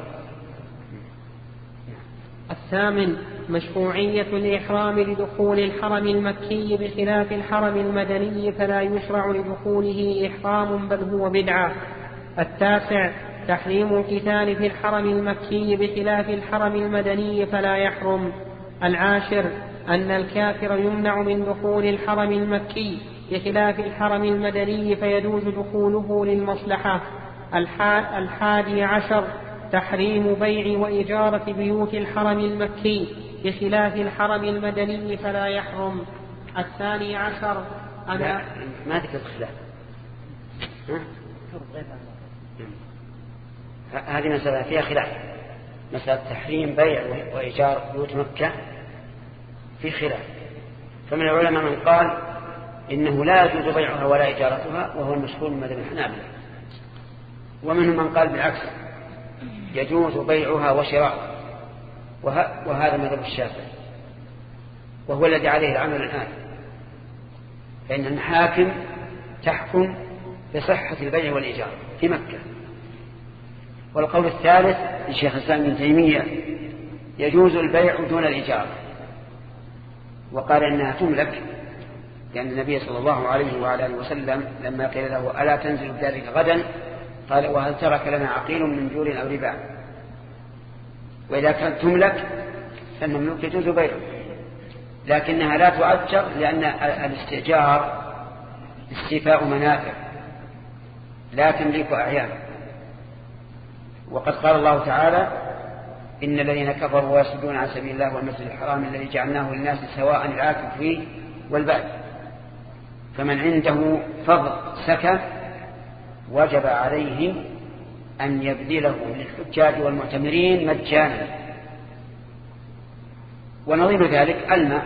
الثامن مشروعية الإحرام لدخول الحرم المكي بخلاف الحرم المدني فلا يشرع لدخوله إحرام بل هو بدعة. التاسع تحريم القتال في الحرم المكي بخلاف الحرم المدني فلا يحرم. العاشر أن الكافر يمنع من دخول الحرم المكي بخلاف الحرم المدني فيجوز دخوله للمصلحة. الحادي عشر تحريم بيع وإجارة بيوت الحرم المكي بخلاف الحرم المدني فلا يحرم. الثاني عشر أنا ما ذكرت خلاف. هذه مسألة فيها خلاف، مسألة تحريم بيع وإيجار بيوت مكة في خلاف. فمن العلماء من قال إنه لا يجوز بيعها ولا إجارتها وهو المشهور من مذهب الحنابلة، ومنهم من قال بالعكس يجوز بيعها وشراءها، وهذا مذهب الشافعي وهو الذي عليه العمل الآن، فإن المحاكم تحكم بصحة البيع والإيجار في مكة. والقول الثالث للشيخ الإسلام ابن تيمية يجوز البيع دون الإيجار، وقال إنها تملك، لأن النبي صلى الله عليه وعلى آله وسلم لما قيل له ألا تنزل بدارك غدا قال وهل ترك لنا عقيل من جور أو ربا. وإذا كانت تملك فالمملوك يجوز بيعه، لكنها لا تؤجر، لأن الاستئجار استيفاء منافع لا تملك أعيان. وقد قال الله تعالى إن الذين كفروا ويصدون عن سبيل الله والمسجد الحرام الذي جعلناه للناس سواء العاكف فيه والبائع، فمن عنده فضل سكن وجب عليه أن يبذله للحجاج والمعتمرين مجانا. ونظير ذلك الماء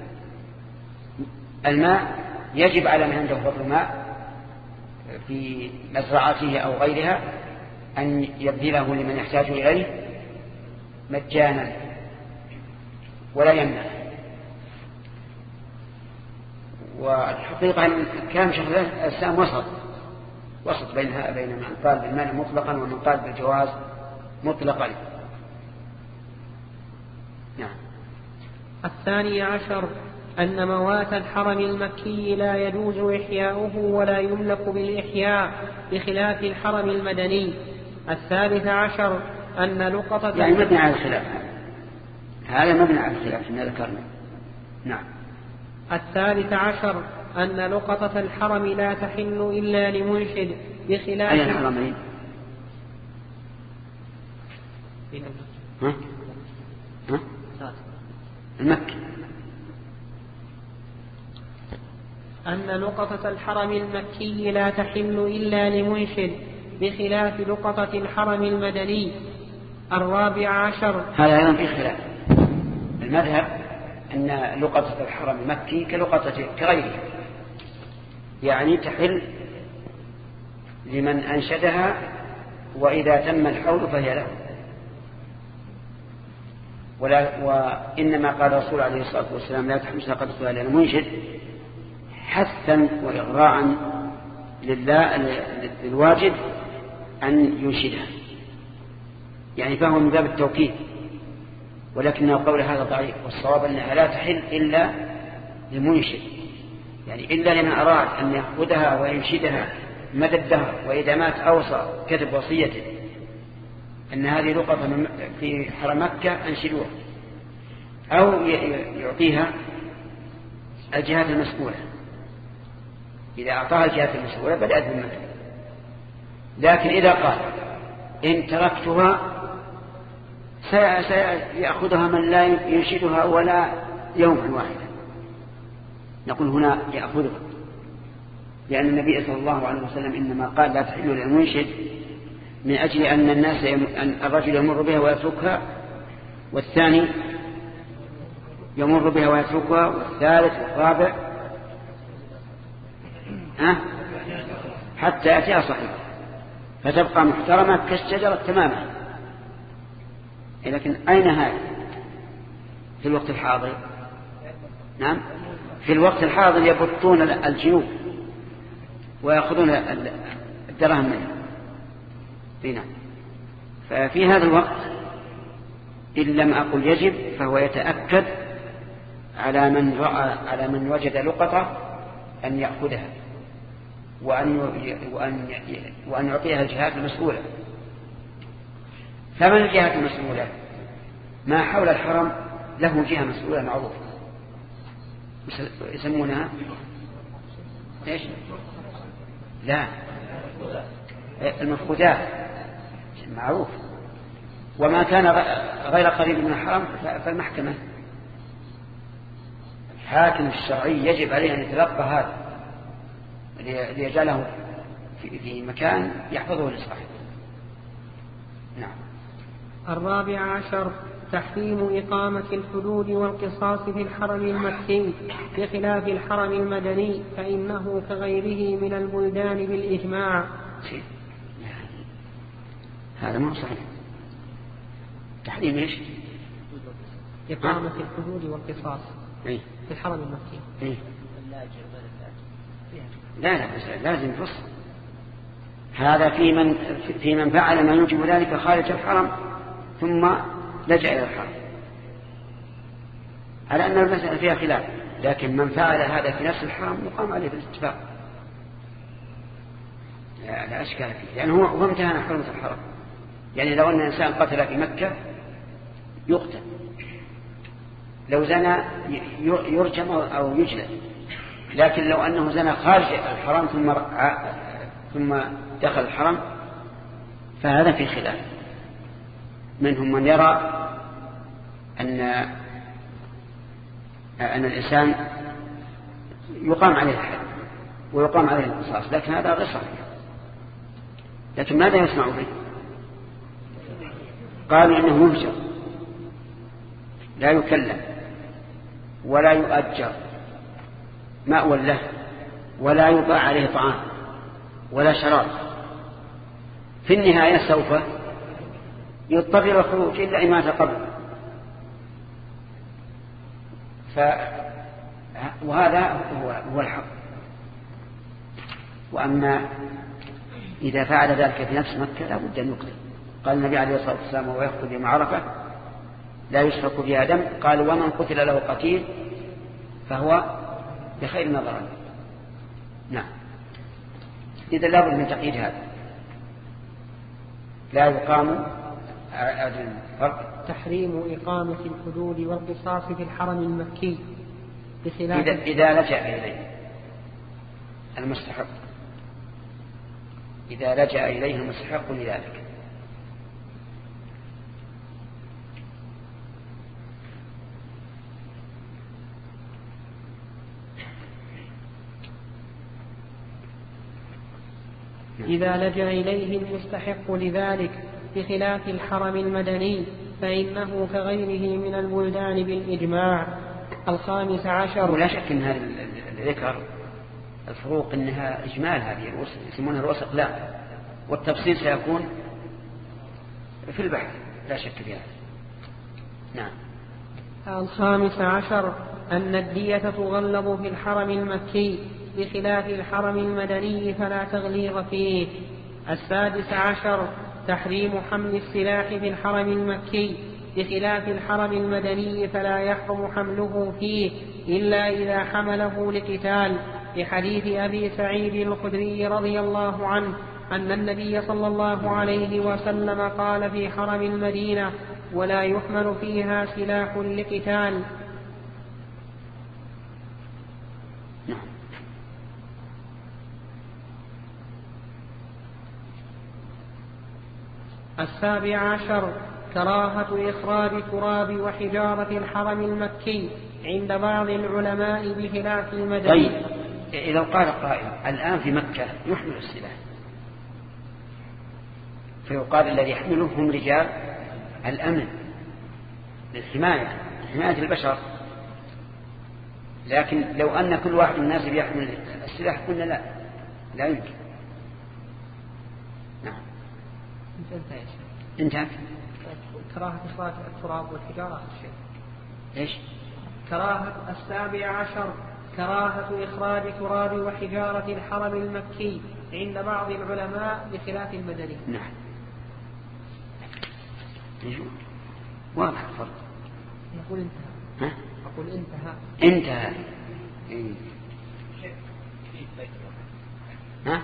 الماء يجب على من عنده فضل ماء في مزرعته أو غيرها أن يبذله لمن يحتاج إليه مجانا ولا يمنع. والحقيقة أن كان شيخ الإسلام وسط وسط بينها بين من قال بالمنع مطلقا ومن قال بالجواز مطلقا. نعم. الثاني عشر أن موات الحرم المكي لا يجوز إحياؤه ولا يملك بالإحياء بخلاف الحرم المدني. الثالث عشر أن لقطة يعني مبني على الخلاف، هذا مبني على الخلاف ما ذكرنا. نعم. الثالث عشر أن لقطة الحرم لا تحل إلا لمنشد بخلاف أي الحرمين؟ ها؟ ها؟ المكي. أن لقطة الحرم المكي لا تحل إلا لمنشد بخلاف لقطة الحرم المدني. الرابع عشر هذا أيضا في خلاف. المذهب أن لقطة الحرم المكي كلقطة كغيرها، يعني تحل لمن أنشدها وإذا تم الحول فهي له. ولا وإنما قال الرسول عليه الصلاة والسلام لا تحمل لقطتها إلا المنشد حثا وإغراء لله للواجد أن ينشدها، يعني فهو من باب التوكيد، ولكن قول هذا ضعيف، والصواب أنها لا تحل إلا لمنشد، يعني إلا لمن أراد أن يأخذها وينشدها مدى الدهر، وإذا مات أوصى كتب وصيته أن هذه لقطة في حرم مكة أنشدوها، أو يعطيها الجهات المسؤولة. إذا أعطاها الجهات المسؤولة بدأت بالمثل. لكن إذا قال إن تركتها سيأخذها من لا ينشدها ولا يوما واحدا، نقول هنا يأخذها، لأن النبي صلى الله عليه وسلم إنما قال لا تحل للمنشد من أجل أن الناس أن الرجل يمر بها ويتركها، والثاني يمر بها ويتركها، والثالث والرابع أه؟ حتى يأتيها صحيح فتبقى محترمة كالشجرة تماما. لكن أين هذا في الوقت الحاضر؟ نعم، في الوقت الحاضر يبطون الجيوب ويأخذون الدراهم منها. نعم. ففي هذا الوقت إن لم أقل يجب فهو يتأكد على من رأى على من وجد لقطة أن يأخذها وأن وأن وأن يعطيها الجهات المسؤولة. فمن الجهات المسؤولة؟ ما حول الحرم له جهة مسؤولة معروفة يسمونها ايش؟ لا، المفقودات معروف. وما كان غير قريب من الحرم فالمحكمة الحاكم الشرعي يجب عليه أن يتلقى هذا ليجعله في مكان يحفظه لصاحبه. نعم. الرابع عشر تحريم إقامة الحدود والقصاص في الحرم المكي بخلاف الحرم المدني فإنه كغيره من البلدان بالإجماع. هذا ما صحيح. تحريم ايش؟ إقامة الحدود والقصاص إيه؟ في الحرم المكي. إيه؟ لا لا لازم فصل. هذا في من في من فعل ما يوجب ذلك خارج الحرم ثم لجأ إلى الحرم، على أن المسألة فيها خلاف، لكن من فعل هذا في نفس الحرم يقام عليه بالاتفاق، لا, لا أشكال فيه، لأنه هو امتهن حرمة الحرم. يعني لو أن إنسان قتل في مكة يقتل، لو زنى يرجم أو يجلد، لكن لو أنه زنى خارج الحرم ثم ثم دخل الحرم فهذا في خلاف. منهم من يرى أن أن الإنسان يقام عليه الحد ويقام عليه القصاص، لكن هذا غير صحيح. لكن ماذا يصنع به؟ قالوا إنه يهجر، لا يكلم ولا يؤجر مأوى له، ولا يباع عليه طعام ولا شراب. في النهاية سوف يضطر إلى الخروج إلا إن مات قبل. ف... وهذا هو, هو الحق. وأما إذا فعل ذلك في نفس مكة لا بد أن يقتل. قال النبي عليه الصلاة والسلام وهو يقتل يوم عرفة لا يسفك بها دم. قال ومن قتل له قتيل فهو بخير نظرا. نعم. إذا لابد من تقييد هذا، لا يقام فرق. تحريم إقامة الحدود والقصاص في الحرم المكي بخلاف إذا, إذا لجأ إليه المستحق، إذا لجأ إليه المستحق لذلك. إذا لجأ إليه المستحق لذلك بخلاف الحرم المدني فإنه كغيره من البلدان بالإجماع. الخامس عشر. ولا شك أن هذا الذكر الفروق أنها إجمال، هذه يسمونها رؤوس أقلام، والتفصيل سيكون في البحث لا شك في هذا. نعم. الخامس عشر أن الدية تغلظ في الحرم المكي بخلاف الحرم المدني فلا تغليظ فيه. السادس عشر تحريم حمل السلاح في الحرم المكي بخلاف الحرم المدني فلا يحرم حمله فيه إلا إذا حمله لقتال، لحديث أبي سعيد الخدري رضي الله عنه أن النبي صلى الله عليه وسلم قال في حرم المدينة ولا يحمل فيها سلاح لقتال. السابع عشر كراهة إخراج تراب وحجارة الحرم المكي عند بعض العلماء بخلاف المدني. طيب إذا قال قائل الآن في مكة يحمل السلاح، فيقال الذي يحمله هم رجال الأمن للحماية، حماية البشر. لكن لو أن كل واحد من الناس يحمل السلاح قلنا لا لا يمكن. نعم. انتهى. كراهة إخراج التراب والحجارة الشيء. إيش؟ كراهة. السابع عشر كراهة إخراج تراب وحجارة الحرم المكي عند بعض العلماء بخلاف المدني. نعم. واضح الفرق. نقول انتهى. ها؟ أقول انتهى. انتهى. إيه. ها؟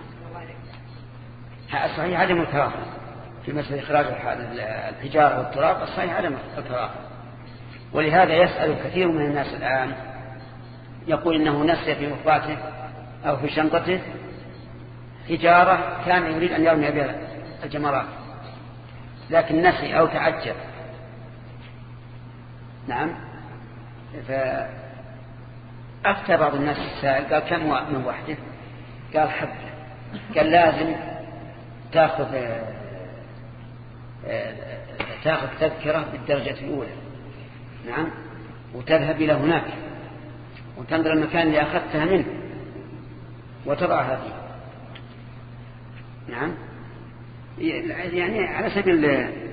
الصحيح عدم الكراهة في مسألة إخراج الحجارة والتراب، الصحيح عدم الكراهة. ولهذا يسأل كثير من الناس الآن يقول إنه نسي في مخباته أو في شنطته حجارة كان يريد أن يرمي بها الجمرات لكن نسي أو تعجب. نعم. فأفتى بعض الناس السائل قال كم من وحده؟ قال حبة. قال لازم تأخذ تأخذ تذكرة بالدرجة الأولى. نعم. وتذهب إلى هناك وتنظر المكان اللي أخذتها منه وتضعها فيه. نعم. يعني على سبيل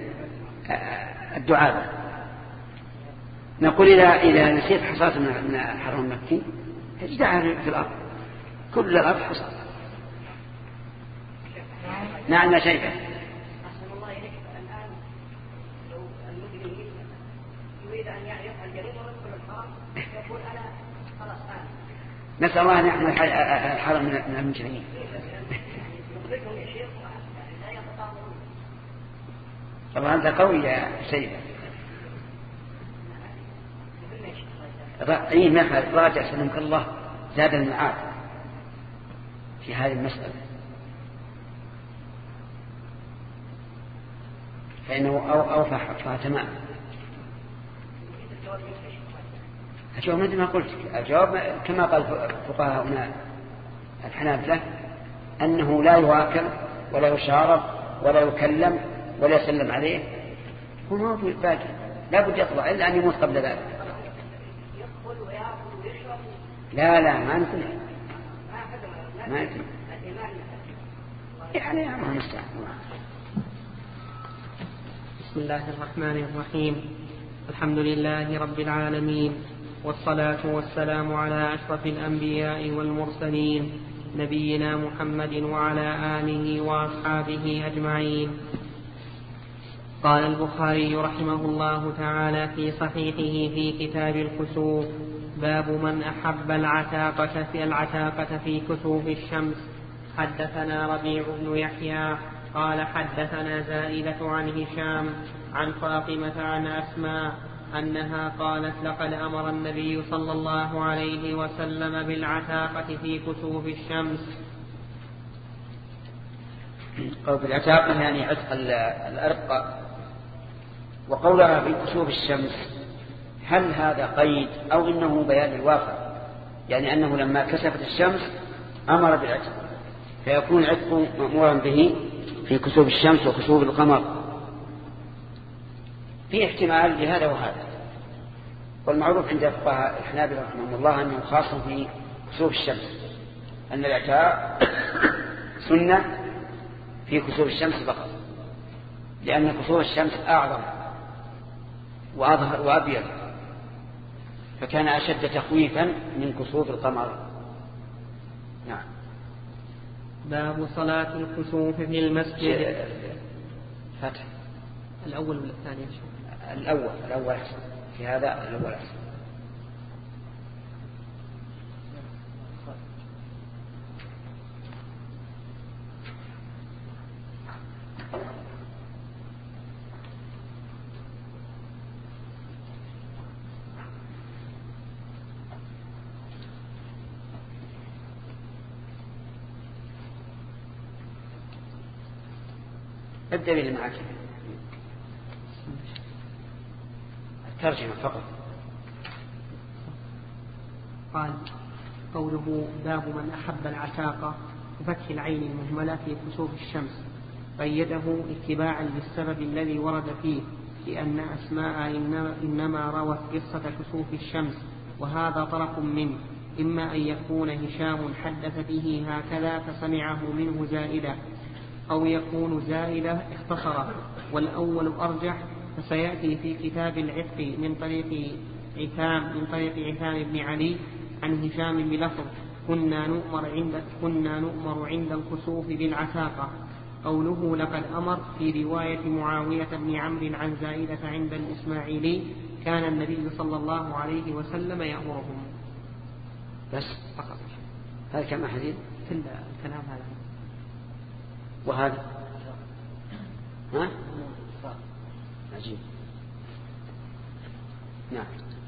الدعاء. نقول إذا إذا نسيت حصاة من الحرم المكي اجدعها في الأرض، كل الأرض حصاة. نعم ما شيء. أحسن الله إليك. الآن لو المسلم يريد أن يفعل جريمة ويدخل الحرم يقول أنا خلاص الآن نسأل الله أن يحمل الحرم من المجرمين. طبعا أنت قوي يا سيدة. أي مثل راجع سلمك الله زاد المعاد في هذه المسألة، فإنه أوفى حقها تماما. الجواب مثل ما قلت، الجواب كما قال فقهاؤنا الحنابلة أنه لا يواكل ولا يشارب ولا يكلم ولا يسلم عليه، هو موجود باقي لا بد يطلع إلا أن يموت قبل ذلك. لا لا ما نقول ما نقول يعني ما مستعد. بسم الله الرحمن الرحيم. الحمد لله رب العالمين، والصلاة والسلام على أشرف الأنبياء والمرسلين نبينا محمد وعلى آله وأصحابه أجمعين. قال البخاري رحمه الله تعالى في صحيحه في كتاب الكسوف: باب من أحب العتاقة في العتاقة في كسوف الشمس. حدثنا ربيع بن يحيى قال حدثنا زائدة عن هشام عن فاطمة عن أسماء أنها قالت: لقد أمر النبي صلى الله عليه وسلم بالعتاقة في كسوف الشمس. قول بالعتاقة يعني عتق الأرق. وقولها في كسوف الشمس هل هذا قيد أو إنه بيان الواقع؟ يعني أنه لما كسفت الشمس أمر بالعتق، فيكون العتق مأمورا به في كسوف الشمس وكسوف القمر. في احتمال لهذا وهذا، والمعروف عند فقهاء الحنابلة رحمهم الله أنه خاص في كسوف الشمس، أن العتاق سنة في كسوف الشمس فقط، لأن كسوف الشمس أعظم وأظهر وأبيض، فكان أشد تخويفا من كسوف القمر. نعم. باب صلاة الكسوف في المسجد. فتح الأول ولا الثاني؟ الأول الأول أحسن في هذا، الأول أحسن. ابدأ باللي معك الترجمة فقط. قال: قوله باب من أحب العتاقة بفتح العين المهملة في كسوف الشمس، قيده اتباعا للسبب الذي ورد فيه، لأن أسماء إنما روت قصة كسوف الشمس، وهذا طرف منه، إما أن يكون هشام حدث به هكذا فسمعه منه زائدة، أو يكون زائدة اختصره، والأول أرجح، فسيأتي في كتاب العتق من طريق عثام من طريق عثام بن علي عن هشام بلفظ: كنا نؤمر عند كنا نؤمر عند الكسوف بالعتاقة، قوله لقد أمر في رواية معاوية بن عمرو عن زائدة عند الإسماعيلي كان النبي صلى الله عليه وسلم يأمرهم. بس فقط. هذا كم حديث؟ في الكلام هذا. وهذا ها؟ عجيب. نعم.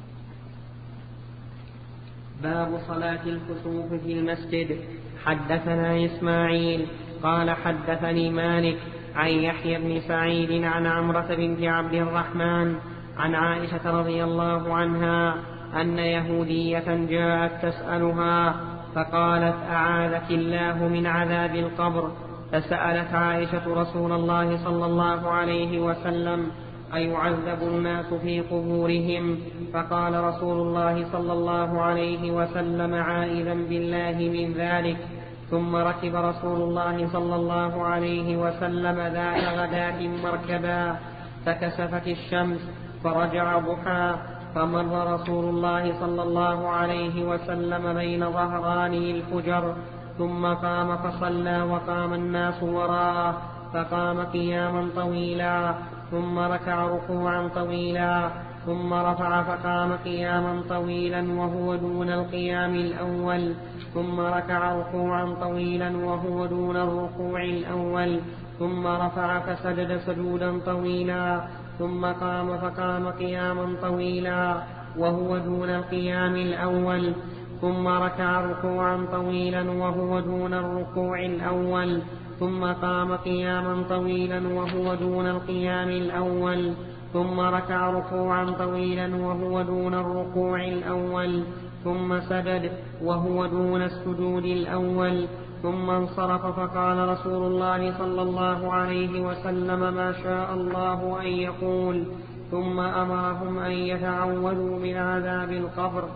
باب صلاة الكسوف في المسجد. حدثنا إسماعيل قال حدثني مالك عن يحيى بن سعيد عن عمرة بنت عبد الرحمن عن عائشة رضي الله عنها أن يهودية جاءت تسألها فقالت أعاذك الله من عذاب القبر، فسألت عائشة رسول الله صلى الله عليه وسلم أيعذب الناس في قبورهم؟ فقال رسول الله صلى الله عليه وسلم عائذا بالله من ذلك. ثم ركب رسول الله صلى الله عليه وسلم ذات غداة مركبا فكسفت الشمس فرجع ضحى، فمر رسول الله صلى الله عليه وسلم بين ظهراني الحجر ثم قام فصلى وقام الناس وراءه، فقام قياما طويلا ثم ركع ركوعا طويلا ثم رفع فقام قياما طويلا وهو دون القيام الأول، ثم ركع ركوعا طويلا وهو دون الركوع الأول، ثم رفع فسجد سجودا طويلا ثم قام فقام قياما طويلا وهو دون القيام الأول، ثم ركع ركوعا طويلا وهو دون الركوع الأول، ثم قام قياما طويلا وهو دون القيام الأول، ثم ركع ركوعا طويلا وهو دون الركوع الأول، ثم سجد وهو دون السجود الأول، ثم انصرف فقال رسول الله صلى الله عليه وسلم ما شاء الله أن يقول، ثم أمرهم أن يتعوذوا من عذاب القبر.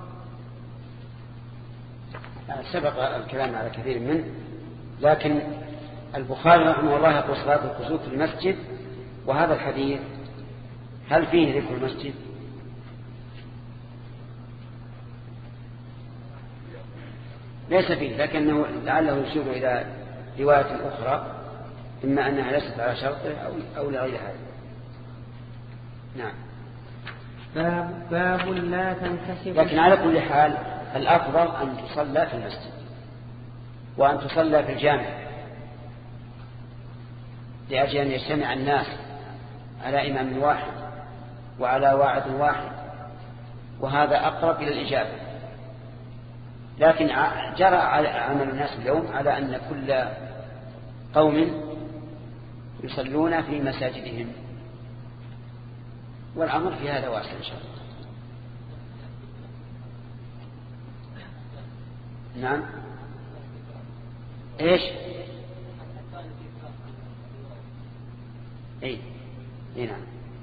سبق الكلام على كثير منه، لكن البخاري رحمه الله يقول صلاة الكسوف في المسجد، وهذا الحديث هل فيه ذكر المسجد؟ ليس فيه، لكنه لعله يشير إلى رواية أخرى إما أنها ليست على شرطه أو, أو لغير هذا. نعم. باب, باب لا تنكسر. لكن على كل حال الأفضل أن تصلى في المسجد وأن تصلى في الجامع، لأجل أن يجتمع الناس على إمام واحد وعلى واعظ واحد، وهذا أقرب إلى الإجابة. لكن جرى عمل الناس اليوم على أن كل قوم يصلون في مساجدهم، والأمر في هذا واسع إن شاء الله. نعم. إيش؟ إيه إيه نعم.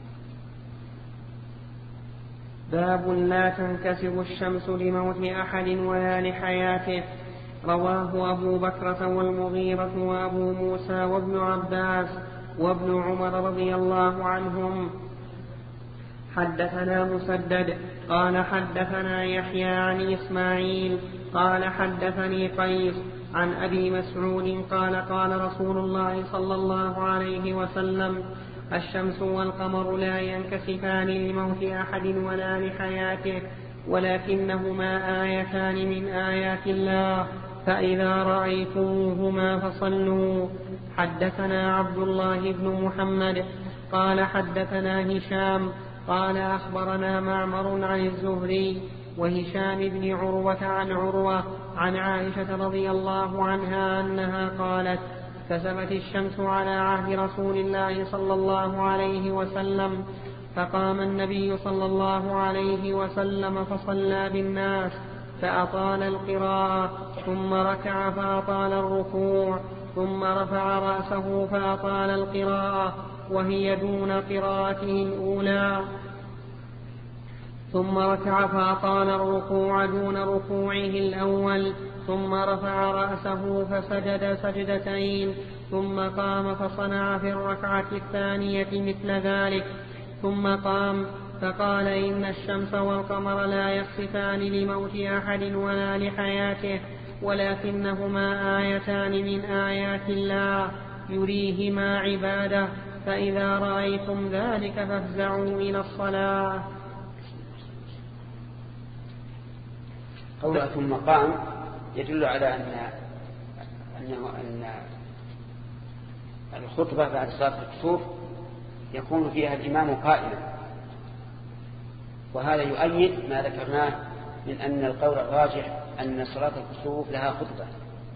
باب لا تنكسر الشمس لموت أحد ولا لحياته. رواه أبو بكرة والمغيرة وأبو موسى وابن عباس وابن عمر رضي الله عنهم. حدثنا مسدد قال حدثنا يحيى عن إسماعيل قال حدثني قيس عن أبي مسعود قال قال رسول الله صلى الله عليه وسلم الشمس والقمر لا ينكسفان لموت أحد ولا لحياته، ولكنهما آيتان من آيات الله، فإذا رأيتموهما فصلوا. حدثنا عبد الله بن محمد قال حدثنا هشام قال أخبرنا معمر عن الزهري وهشام بن عروة عن عروة عن عائشة رضي الله عنها أنها قالت كسفت الشمس على عهد رسول الله صلى الله عليه وسلم، فقام النبي صلى الله عليه وسلم فصلى بالناس فأطال القراءة ثم ركع فأطال الركوع ثم رفع رأسه فأطال القراءة وهي دون قراءته الأولى، ثم ركع فأطال الركوع دون ركوعه الأول، ثم رفع رأسه فسجد سجدتين، ثم قام فصنع في الركعة الثانية مثل ذلك، ثم قام فقال إن الشمس والقمر لا يخسفان لموت أحد ولا لحياته، ولكنهما آيتان من آيات الله، يريهما عبادة، فإذا رأيتم ذلك فافزعوا إلى الصلاة. قوله ثم قام يدل على أن أنه أن الخطبة بعد صلاة الكسوف يكون فيها الإمام قائما، وهذا يؤيد ما ذكرناه من أن القول الراجح أن صلاة الكسوف لها خطبة.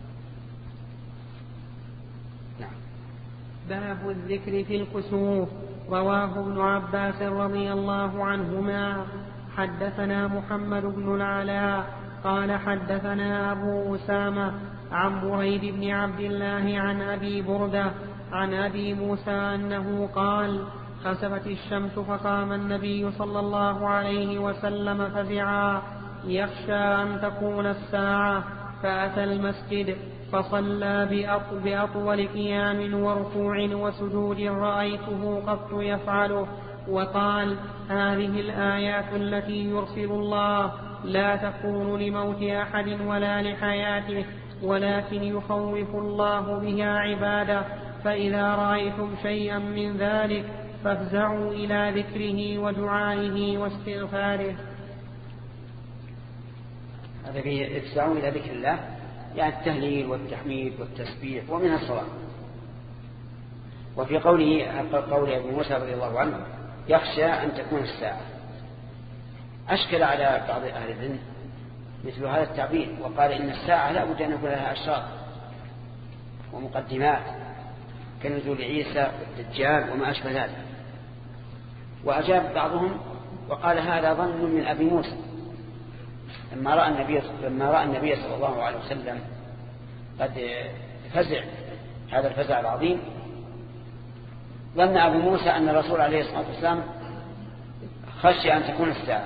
نعم. باب الذكر في الكسوف. رواه ابن عباس رضي الله عنهما. حدثنا محمد بن العلاء قال حدثنا أبو أسامة عن بريد بن عبد الله عن أبي بردة عن أبي موسى أنه قال: خسفت الشمس فقام النبي صلى الله عليه وسلم فزعا يخشى أن تكون الساعة، فأتى المسجد فصلى بأطول قيام وركوع وسجود رأيته قط يفعله، وقال: هذه الآيات التي يرسل الله لا تكون لموت أحد ولا لحياته، ولكن يخوف الله بها عباده، فإذا رأيتم شيئا من ذلك فافزعوا إلى ذكره ودعائه واستغفاره. هذا فيه افزعوا إلى ذكر الله، يعني التهليل والتحميد والتسبيح ومنها الصلاة. وفي قوله قول أبي موسى رضي الله عنه يخشى أن تكون الساعة، أشكل على بعض أهل العلم مثل هذا التعبير، وقال إن الساعة لا بد أن يكون لها أشراط ومقدمات كنزول عيسى والدجال وما أشبه ذلك. وأجاب بعضهم وقال هذا ظن من أبي موسى لما رأى النبي, لما رأى النبي صلى الله عليه وسلم قد فزع هذا الفزع العظيم، ظن أبو موسى أن الرسول عليه الصلاة والسلام خشي أن تكون الساعة.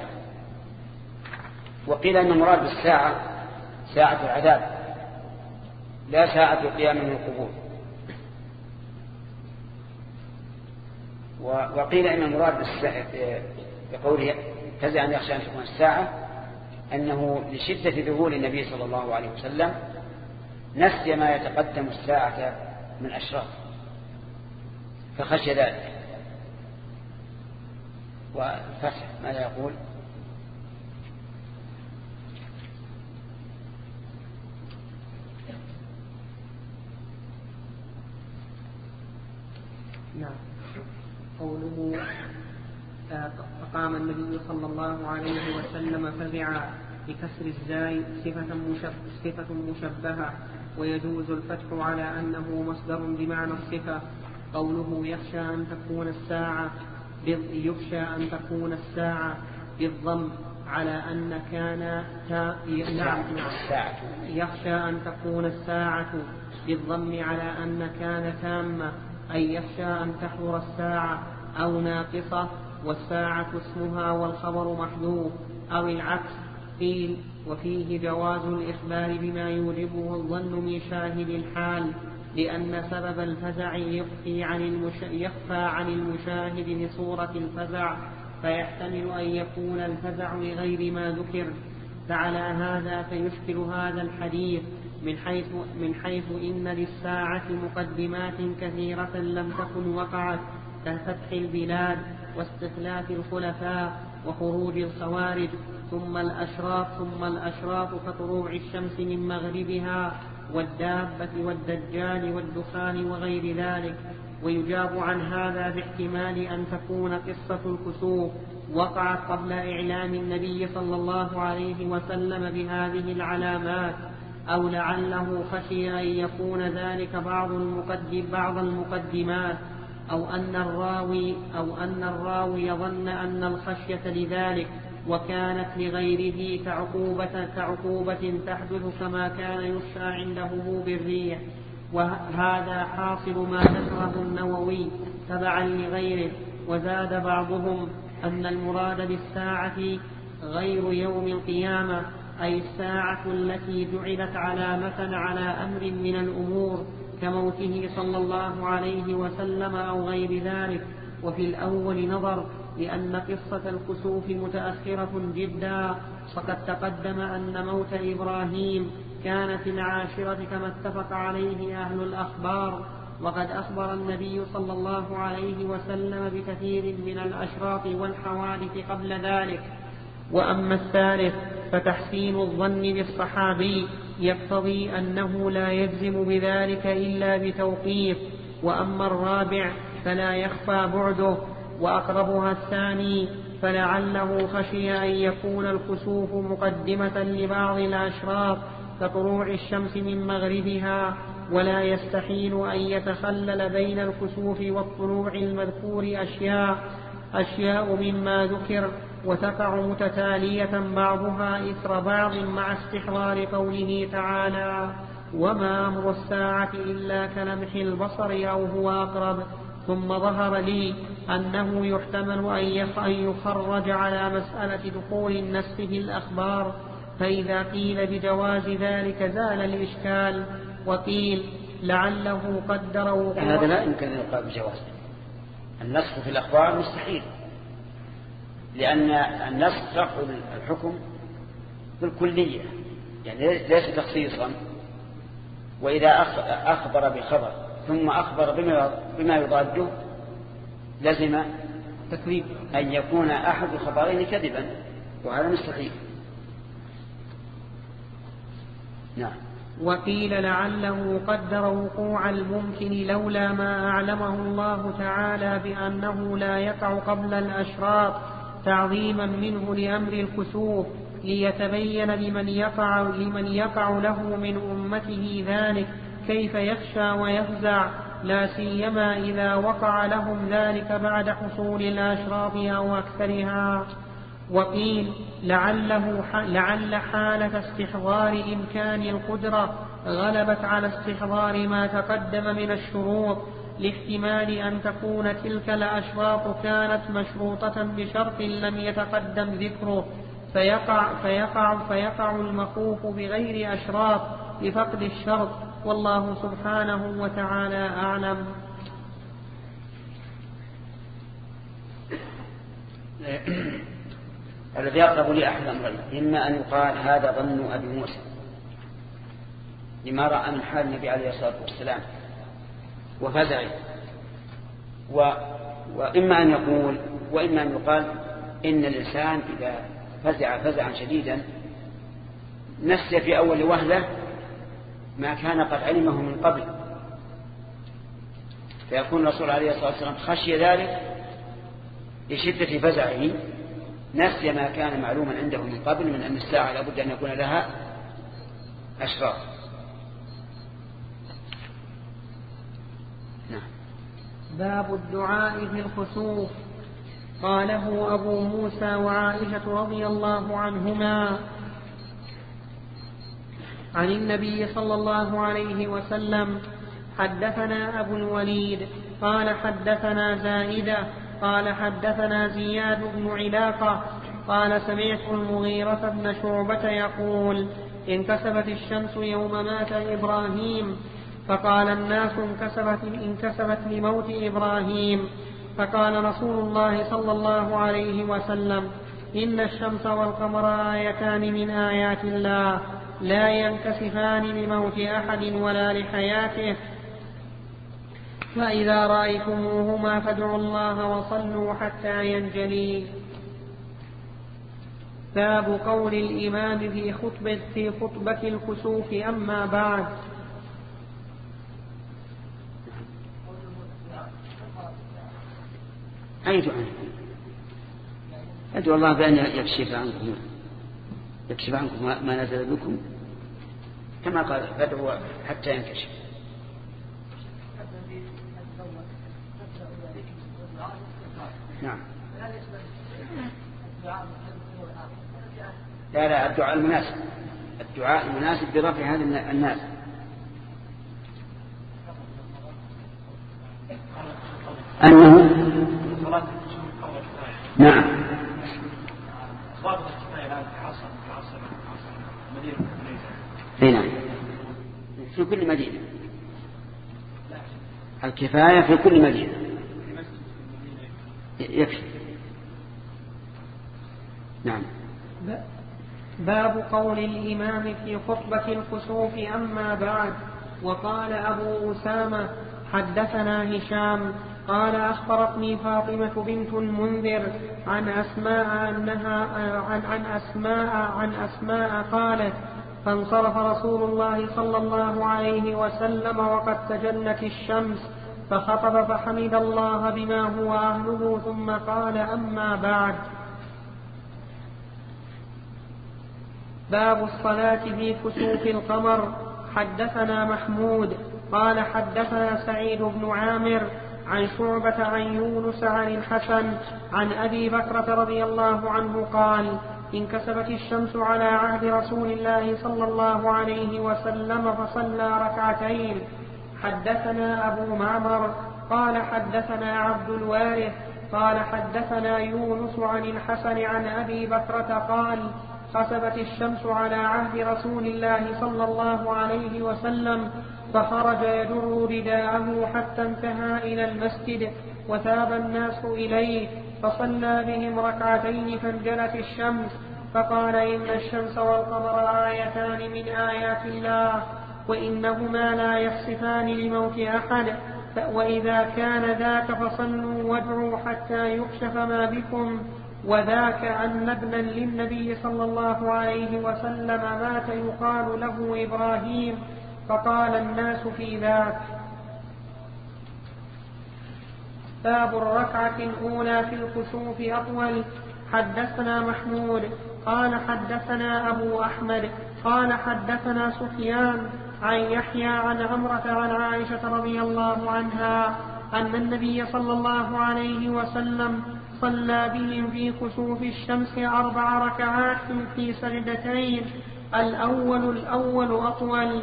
وقيل أن المراد بالساعة ساعة العذاب لا ساعة القيام من القبور. وقيل أن المراد بقوله فزع أن يخشى أن تكون الساعة أنه لشدة ذهول النبي صلى الله عليه وسلم نسي ما يتقدم الساعة من أشراط فخشي ذلك. والفتح ماذا يقول؟ نعم. قوله فقام النبي صلى الله عليه وسلم فزع بكسر الزاي صفة مشبه صفة مشبهة، ويجوز الفتح على أنه مصدر بمعنى الصفة. قوله يخشى أن تكون الساعة يخشى أن تكون الساعة بالضم على أن كان تا... نعم يخشى أن تكون الساعة بالضم على أن كان تامة، أي يخشى أن تحضر الساعة أو ناقصة، والساعة اسمها والخبر محذوف، أو العكس. قيل وفيه جواز الإخبار بما يوجبه الظن من شاهد الحال، لأن سبب الفزع يخفي عن المش... يخفى عن المشاهد لصورة الفزع، فيحتمل أن يكون الفزع لغير ما ذكر. فعلى هذا فيشكل هذا الحديث من حيث, من حيث إن للساعة مقدمات كثيرة لم تكن وقعت، كفتح البلاد واستخلاف الخلفاء وخروج الخوارج، ثم الأشراط ثم الأشراط كطلوع الشمس من مغربها والدابة والدجال والدخان وغير ذلك. ويجاب عن هذا باحتمال أن تكون قصة الكسوف وقعت قبل إعلام النبي صلى الله عليه وسلم بهذه العلامات، أو لعله خشي أن يكون ذلك بعض المقدم بعض المقدمات، أو أن الراوي أو أن الراوي ظن أن الخشية لذلك وكانت لغيره كعقوبة كعقوبة تحدث كما كان يخشى عند هبوب الريح. وهذا حاصل ما ذكره النووي تبعا لغيره. وزاد بعضهم أن المراد بالساعة غير يوم القيامة، أي الساعة التي جعلت علامة على أمر من الأمور كموته صلى الله عليه وسلم أو غير ذلك. وفي الأول نظر، لأن قصة الكسوف متأخرة جدا، فقد تقدم أن موت إبراهيم كان في العاشرة كما اتفق عليه أهل الأخبار، وقد أخبر النبي صلى الله عليه وسلم بكثير من الأشراط والحوادث قبل ذلك. وأما الثالث فتحسين الظن بالصحابي يقتضي أنه لا يجزم بذلك إلا بتوقيف. وأما الرابع فلا يخفى بعده. وأقربها الثاني فلعله خشي أن يكون الكسوف مقدمة لبعض الأشراط كطلوع الشمس من مغربها، ولا يستحيل أن يتخلل بين الكسوف والطلوع المذكور أشياء أشياء مما ذكر وتقع متتالية بعضها إثر بعض مع استحضار قوله تعالى: وما أمر الساعة إلا كلمح البصر أو هو أقرب. ثم ظهر لي أنه يحتمل أن يخرج على مسألة دخول النسخ في الأخبار، فإذا قيل بجواز ذلك زال الإشكال. وقيل لعله قدر وقوع. هذا لا يمكن أن يقال بجواز. النسخ في الأخبار مستحيل، لأن النسخ رفع الحكم بالكلية، يعني ليس تخصيصا. وإذا أخبر بخبر ثم أخبر بما يضاده لزم تكذيب أن يكون أحد الخبرين كذبا، وهذا مستحيل. نعم. وقيل لعله قدر وقوع الممكن لولا ما أعلمه الله تعالى بأنه لا يقع قبل الأشراط تعظيما منه لأمر الكسوف، ليتبين لمن يقع, لمن يقع له من أمته ذلك كيف يخشى ويفزع، لا سيما إذا وقع لهم ذلك بعد حصول الأشراط أو أكثرها. وقيل لعله لعل حالة استحضار إمكان القدرة غلبت على استحضار ما تقدم من الشروط، لاحتمال أن تكون تلك الأشراط كانت مشروطة بشرط لم يتقدم ذكره، فيقع, فيقع, فيقع المخوف بغير أشراط بفقد الشرط، والله سبحانه وتعالى أعلم. الذي يقرب لي أحد أمرين: إما أن يقال هذا ظن أبي موسى لما رأى من حال النبي عليه الصلاة والسلام وفزعه، و... وإما أن يقول وإما أن يقال إن الإنسان إذا فزع فزعا شديدا نسي في أول وهلة ما كان قد علمه من قبل، فيكون الرسول عليه الصلاة والسلام خشي ذلك لشدة فزعه، نسي ما كان معلوما عنده من قبل من أن الساعة لابد أن يكون لها أشراط. نعم. باب الدعاء في الخسوف. قاله أبو موسى وعائشة رضي الله عنهما عن النبي صلى الله عليه وسلم. حدثنا أبو الوليد قال حدثنا زائدة قال حدثنا زياد بن علاقة قال سمعت المغيرة بن شعبة يقول: انكسفت الشمس يوم مات إبراهيم، فقال الناس انكسفت, انكسفت لموت إبراهيم، فقال رسول الله صلى الله عليه وسلم: إن الشمس والقمر آيتان من آيات الله لا ينكسفان لموت أحد ولا لحياته، فإذا رأيتموهما فادعوا الله وصلوا حتى ينجلي. باب قول الإمام في خطبة, في خطبة الكسوف: أما بعد. أي دعاء؟ أدعو الله بأن يكشف عنكم يكشف عنكم ما نزل بكم، كما قال: فادعوا حتى ينكشف. نعم. لا لا الدعاء المناسب، الدعاء المناسب برفع هذا الناس. أنه نعم هنا في كل مدينة، الكفاية في كل مدينة يكفي. نعم. باب قول الإمام في خطبة الكسوف: أما بعد. وقال أبو أسامة: حدثنا هشام قال أخبرتني فاطمة بنت المنذر عن أسماء أنها عن, عن أسماء عن أسماء قالت فانصرف رسول الله صلى الله عليه وسلم وقد تجلت الشمس فخطب فحمد الله بما هو أهله ثم قال أما بعد. باب الصلاة في كسوف القمر. حدثنا محمود قال حدثنا سعيد بن عامر عن شعبة عن يونس عن الحسن عن أبي بكرة رضي الله عنه قال انكسفت الشمس على عهد رسول الله صلى الله عليه وسلم فصلى ركعتين. حدثنا أبو معمر قال حدثنا عبد الوارث قال حدثنا يونس عن الحسن عن أبي بكرة قال خسفت الشمس على عهد رسول الله صلى الله عليه وسلم فخرج يجر رداءه حتى انتهى إلى المسجد وثاب الناس إليه فصلى بهم ركعتين فانجلت الشمس فقال إن الشمس والقمر آيتان من آيات الله وإنهما لا يخسفان لموت أحد وإذا كان ذاك فصلوا وادعوا حتى يكشف ما بكم. وذاك أن ابنا للنبي صلى الله عليه وسلم مات يقال له إبراهيم فقال الناس في ذاك. باب الركعة الأولى في الكسوف أطول. حدثنا محمود قال حدثنا أبو أحمد قال حدثنا سفيان عن يحيى عن عمرة عن عائشة رضي الله عنها أن النبي صلى الله عليه وسلم صلى بهم في كسوف الشمس أربع ركعات في سجدتين الأول الأول أطول.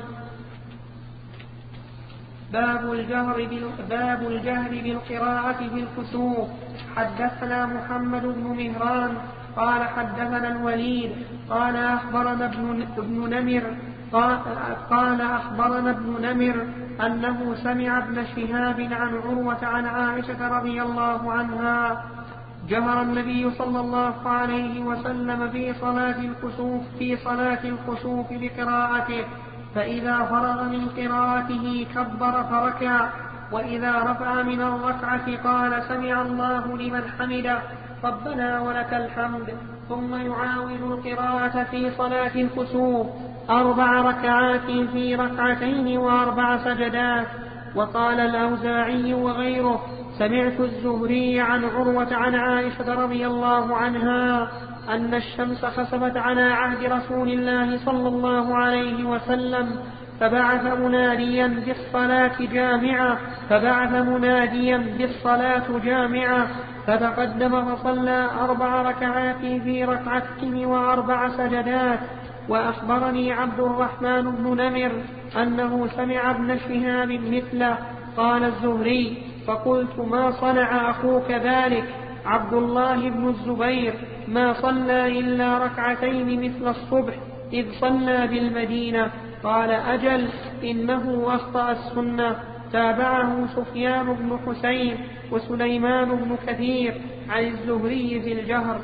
باب الجهر, باب الجهر بالقراءة في الكسوف. حدثنا محمد بن مهران قال حدثنا الوليد قال أخبرنا ابن نمر قال أخبرنا ابن نمر أنه سمع ابن شهاب عن عروة عن عائشة رضي الله عنها جهر النبي صلى الله عليه وسلم في صلاة الكسوف في صلاة الكسوف بقراءته فإذا فرغ من قراءته كبر فركع وإذا رفع من الركعة قال سمع الله لمن حمده ربنا ولك الحمد ثم يعاود القراءة في صلاة الكسوف أربع ركعات في ركعتين وأربع سجدات. وقال الأوزاعي وغيره سمعت الزهري عن عروة عن عائشة رضي الله عنها أن الشمس خسفت على عهد رسول الله صلى الله عليه وسلم فبعث مناديا بالصلاة جامعة فبعث مناديا بالصلاة جامعة فتقدم فصلى أربع ركعات في ركعتين وأربع سجدات. وأخبرني عبد الرحمن بن نمر أنه سمع ابن شهاب مثله. قال الزهري فقلت ما صنع أخوك ذلك عبد الله بن الزبير ما صلى إلا ركعتين مثل الصبح إذ صلى بالمدينة. قال أجل إنه أخطأ السنة. تابعه سفيان بن حسين وسليمان بن كثير عن الزهري في الجهر.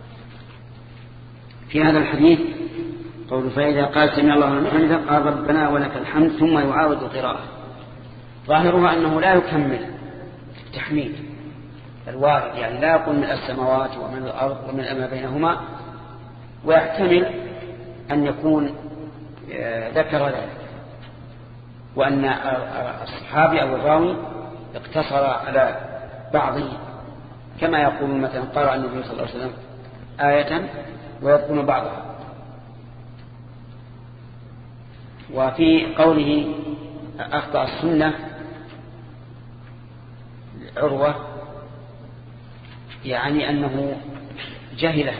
في هذا الحديث قول فإذا قال سمع الله لمن حمده قال ربنا ولك الحمد ثم يعاود القراءة. ظاهرها أنه لا يكمل التحميد الوارد يعني لا يقول من السماوات ومن الأرض ومن ما بينهما ويحتمل أن يكون ذكر ذلك وأن الصحابي أو الراوي اقتصر على بعضه كما يقول مثلا قرأ النبي صلى الله عليه وسلم آية ويذكر بعضها. وفي قوله أخطأ السنة عروة يعني أنه جهلها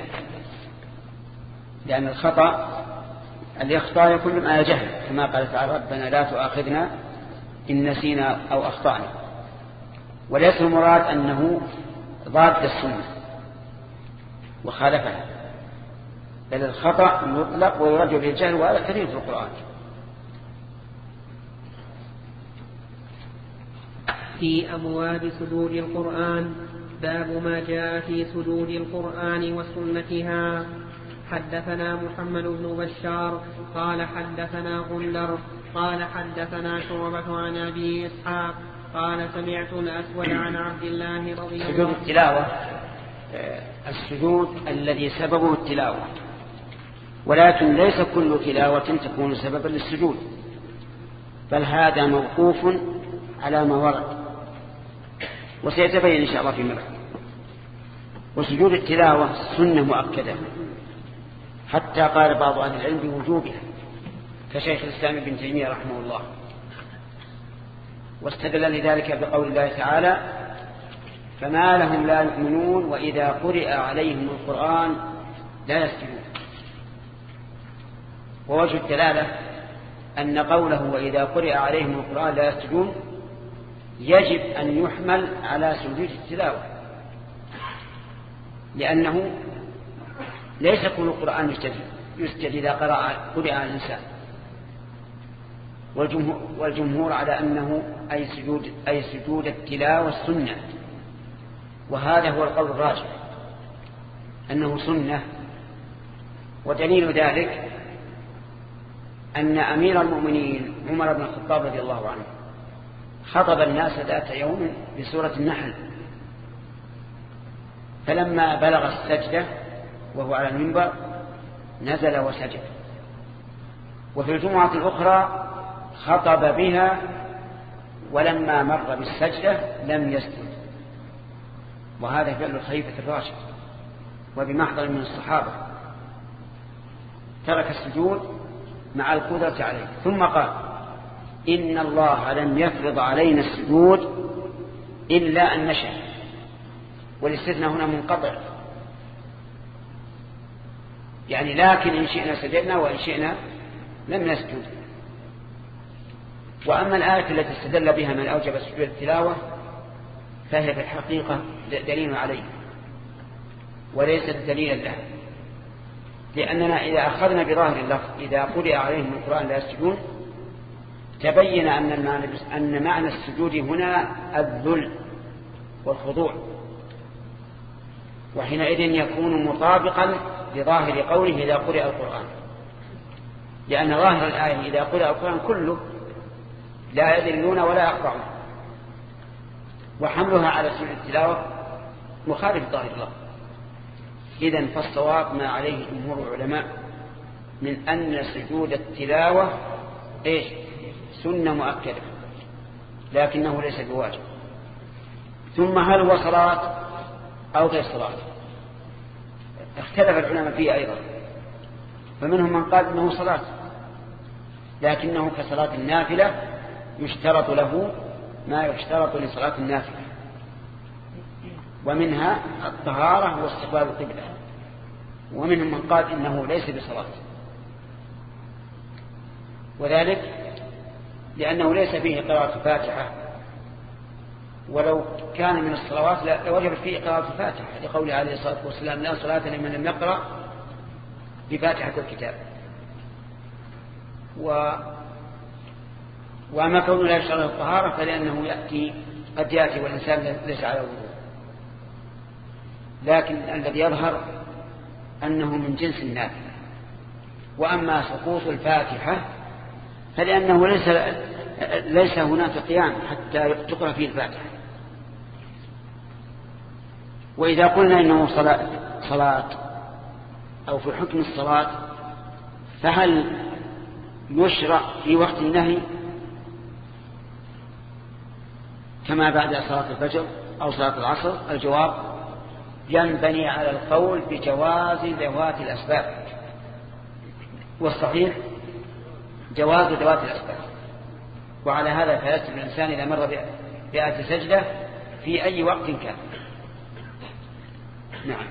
لأن الخطأ الإخطاء يكون ما جهل كما قال تعالى ربنا لا تؤاخذنا إن نسينا أو أخطأنا. وليس المراد أنه ضاد السنة وخالفها بل الخطأ مطلق ويرجع بالجهل وهذا كثير في القرآن. في أبواب سجود القرآن. باب ما جاء في سجود القرآن وسنتها. حدثنا محمد بن بشار قال حدثنا غندر قال حدثنا شعبة عن أبي إسحاق قال سمعت الأسود عن عبد الله رضي الله عنه. سجود التلاوة السجود الذي سببه التلاوة، ولكن ليس كل تلاوة تكون سببا للسجود، بل هذا موقوف على ما ورد، وسيتبين إن شاء الله فيما بعد. وسجود التلاوة سنة مؤكدة، حتى قال بعض أهل العلم بوجوبها كشيخ الإسلام ابن تيمية رحمه الله، واستدل لذلك بقول الله تعالى: فما لهم لا يؤمنون وإذا قرئ عليهم القرآن لا يسجدون. ووجه الدلالة أن قوله وإذا قرئ عليهم القرآن لا يسجدون يجب أن يحمل على سجود التلاوة، لأنه ليس كل القرآن يسجد إذا قرئ على الإنسان، والجمهور, والجمهور على أنه أي سجود, أي سجود التلاوة السنة، وهذا هو القول الراجح أنه سنة. ودليل ذلك أن أمير المؤمنين عمر بن الخطاب رضي الله عنه خطب الناس ذات يوم بسورة النحل، فلما بلغ السجدة وهو على المنبر نزل وسجد. وفي الجمعة الأخرى خطب بها ولما مر بالسجدة لم يسجد، وهذا فعل الخليفة الراشد وبمحضر من الصحابة، ترك السجود مع القدرة عليه. ثم قال: إن الله لم يفرض علينا السجود إلا أن نشاء، والاستثناء هنا منقطع، يعني لكن إن شئنا سجدنا وإن شئنا لم نسجد. وأما الآية التي استدل بها من أوجب سجود التلاوة فهي في الحقيقة دليل عليه وليست دليلا له، لأننا إذا أخذنا بظاهر اللفظ إذا قرئ عليهم القرآن لا يسجدون تبين أن المعنى أن معنى السجود هنا الذل والخضوع، وحينئذ يكون مطابقا لظاهر قوله إذا قرئ القرآن، لأن ظاهر الآية إذا قرئ القرآن كله لا يذلون ولا يخضعون، وحملها على سجود التلاوة مخالف ظاهر الله. إذن فالصواب ما عليه جمهور العلماء من أن سجود التلاوة إيش؟ سنة مؤكدة، لكنه ليس بواجب. ثم هل هو صلاة أو غير صلاة؟ اختلف العلماء فيه أيضا، فمنهم من قال إنه صلاة لكنه كصلاة النافلة يشترط له ما يشترط لصلاة النافلة، ومنها الطهارة واستقبال القبلة. ومنهم من قال إنه ليس بصلاة، وذلك لأنه ليس فيه قراءة فاتحة، ولو كان من الصلوات لوجب فيه قراءة الفاتحة لقوله عليه الصلاة والسلام: لا صلاة لمن لم يقرأ بفاتحة الكتاب. و... وما كونه لا يشترط الطهارة فلأنه يأتي قد يأتي والإنسان ليس على وضوء، لكن الذي يظهر أنه من جنس النافلة. وأما سقوط الفاتحة فلأنه ليس ليس هناك قيام حتى تقرأ فيه الفاتحة. وإذا قلنا إنه صلاة, صلاة أو في حكم الصلاة، فهل يشرع في وقت النهي كما بعد صلاة الفجر أو صلاة العصر؟ الجواب: ينبني على القول بجواز ذوات الأسباب، والصحيح جواز ذوات الأسباب. وعلى هذا فيسجد الإنسان إذا مر بآية سجدة في أي وقت كان. نعم.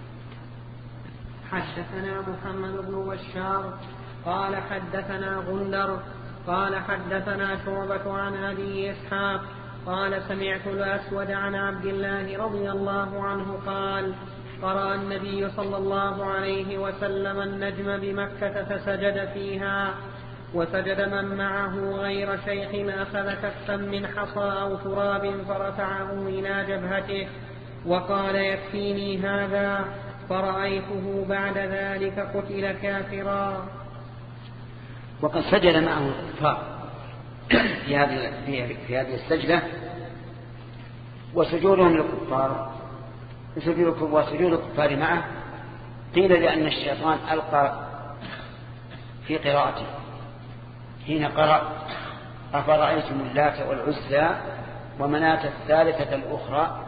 حدثنا محمد بن بشار قال حدثنا غندر قال حدثنا شعبة عن أبي إسحاق قال سمعت الأسود عن عبد الله رضي الله عنه قال: قرأ النبي صلى الله عليه وسلم النجم بمكة فسجد فيها، وسجد من معه غير شيخ أخذ كفا من حصى أو تراب فرفعه إلى جبهته وقال: يكفيني هذا، فرأيته بعد ذلك قتل كافرا. وقد سجد معه الكفار في هذه في هذه السجدة. وسجودهم للكفار وسجود الكفار معه قيل لأن الشيطان ألقى في قراءته حين قرأ أفرأيتم اللات والعزى ومناة الثالثة الأخرى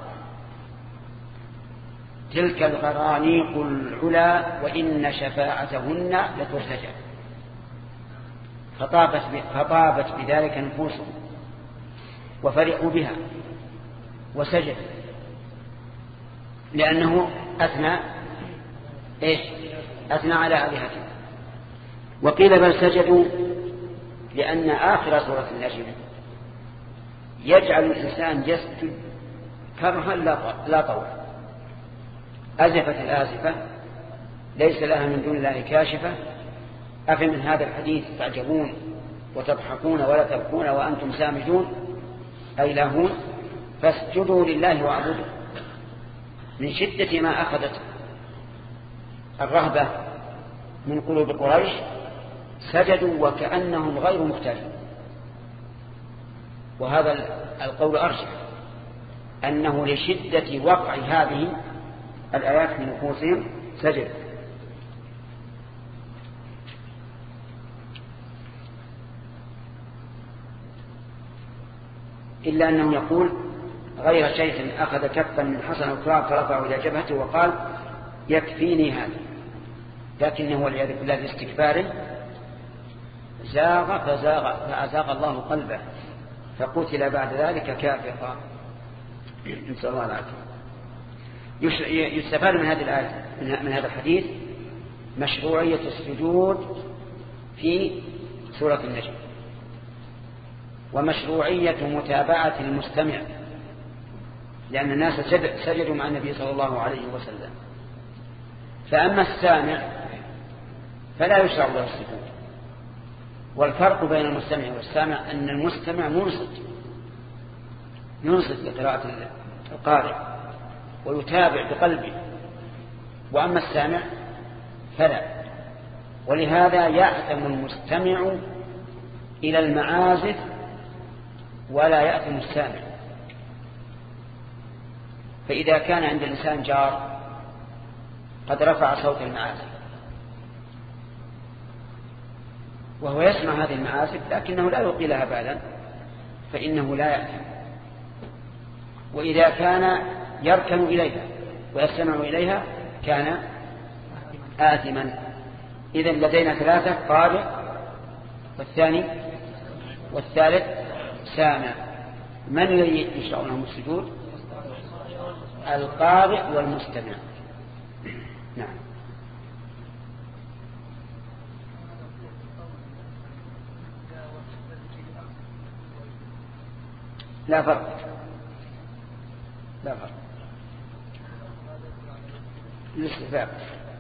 تلك الغرانيق العلا وإن شفاعتهن لترتجى، فطابت, فطابت بذلك نفوسهم وفرحوا بها وسجد لأنه أثنى إيش أثنى على آلهتهم. وقيل بل سجدوا لأن آخر سورة النجم يجعل الإنسان يسجد كرها لا طول. أزفت الآزفة ليس لها من دون الله كاشفة أفمن هذا الحديث تعجبون وتضحكون ولا تبكون وأنتم سامدون أي لاهون فاسجدوا لله واعبدوا. من شدة ما أخذت الرهبة من قلوب قريش سجدوا وكأنهم غير محتاجين. وهذا القول أرجح أنه لشدة وقع هذه الآيات في نفوسهم سجد. إلا أنه يقول غير شيخ أخذ كفا من حسن التراب فرفعه إلى جبهته وقال يكفيني هذا، لكنه والعياذ بالله باستكباره زاغ فزاغ فأزاغ الله قلبه فقتل بعد ذلك كافرا. نسأل الله العافية. يستفاد من هذه الآية من هذا الحديث مشروعية السجود في سورة النجم ومشروعية متابعة المستمع، لأن الناس سجدوا مع النبي صلى الله عليه وسلم. فأما السامع فلا يشرع له السجود. والفرق بين المستمع والسامع أن المستمع منصت ينصت لقراءة القارئ ويتابع بقلبه، وأما السامع فلا. ولهذا يأثم المستمع إلى المعازف ولا يأثم السامع. فإذا كان عند الإنسان جار قد رفع صوت المعازف وهو يسمع هذه المعازف لكنه لا يلقي لها بالا فإنه لا يأثم. وإذا كان يركن إليها ويستمع إليها كان آثما. إذن لدينا ثلاثة: قارئ والثاني والثالث سامع. من الذي يشرع لهم السجود؟ القارئ والمستمع. نعم. لا فرق لا فرق الاستفاق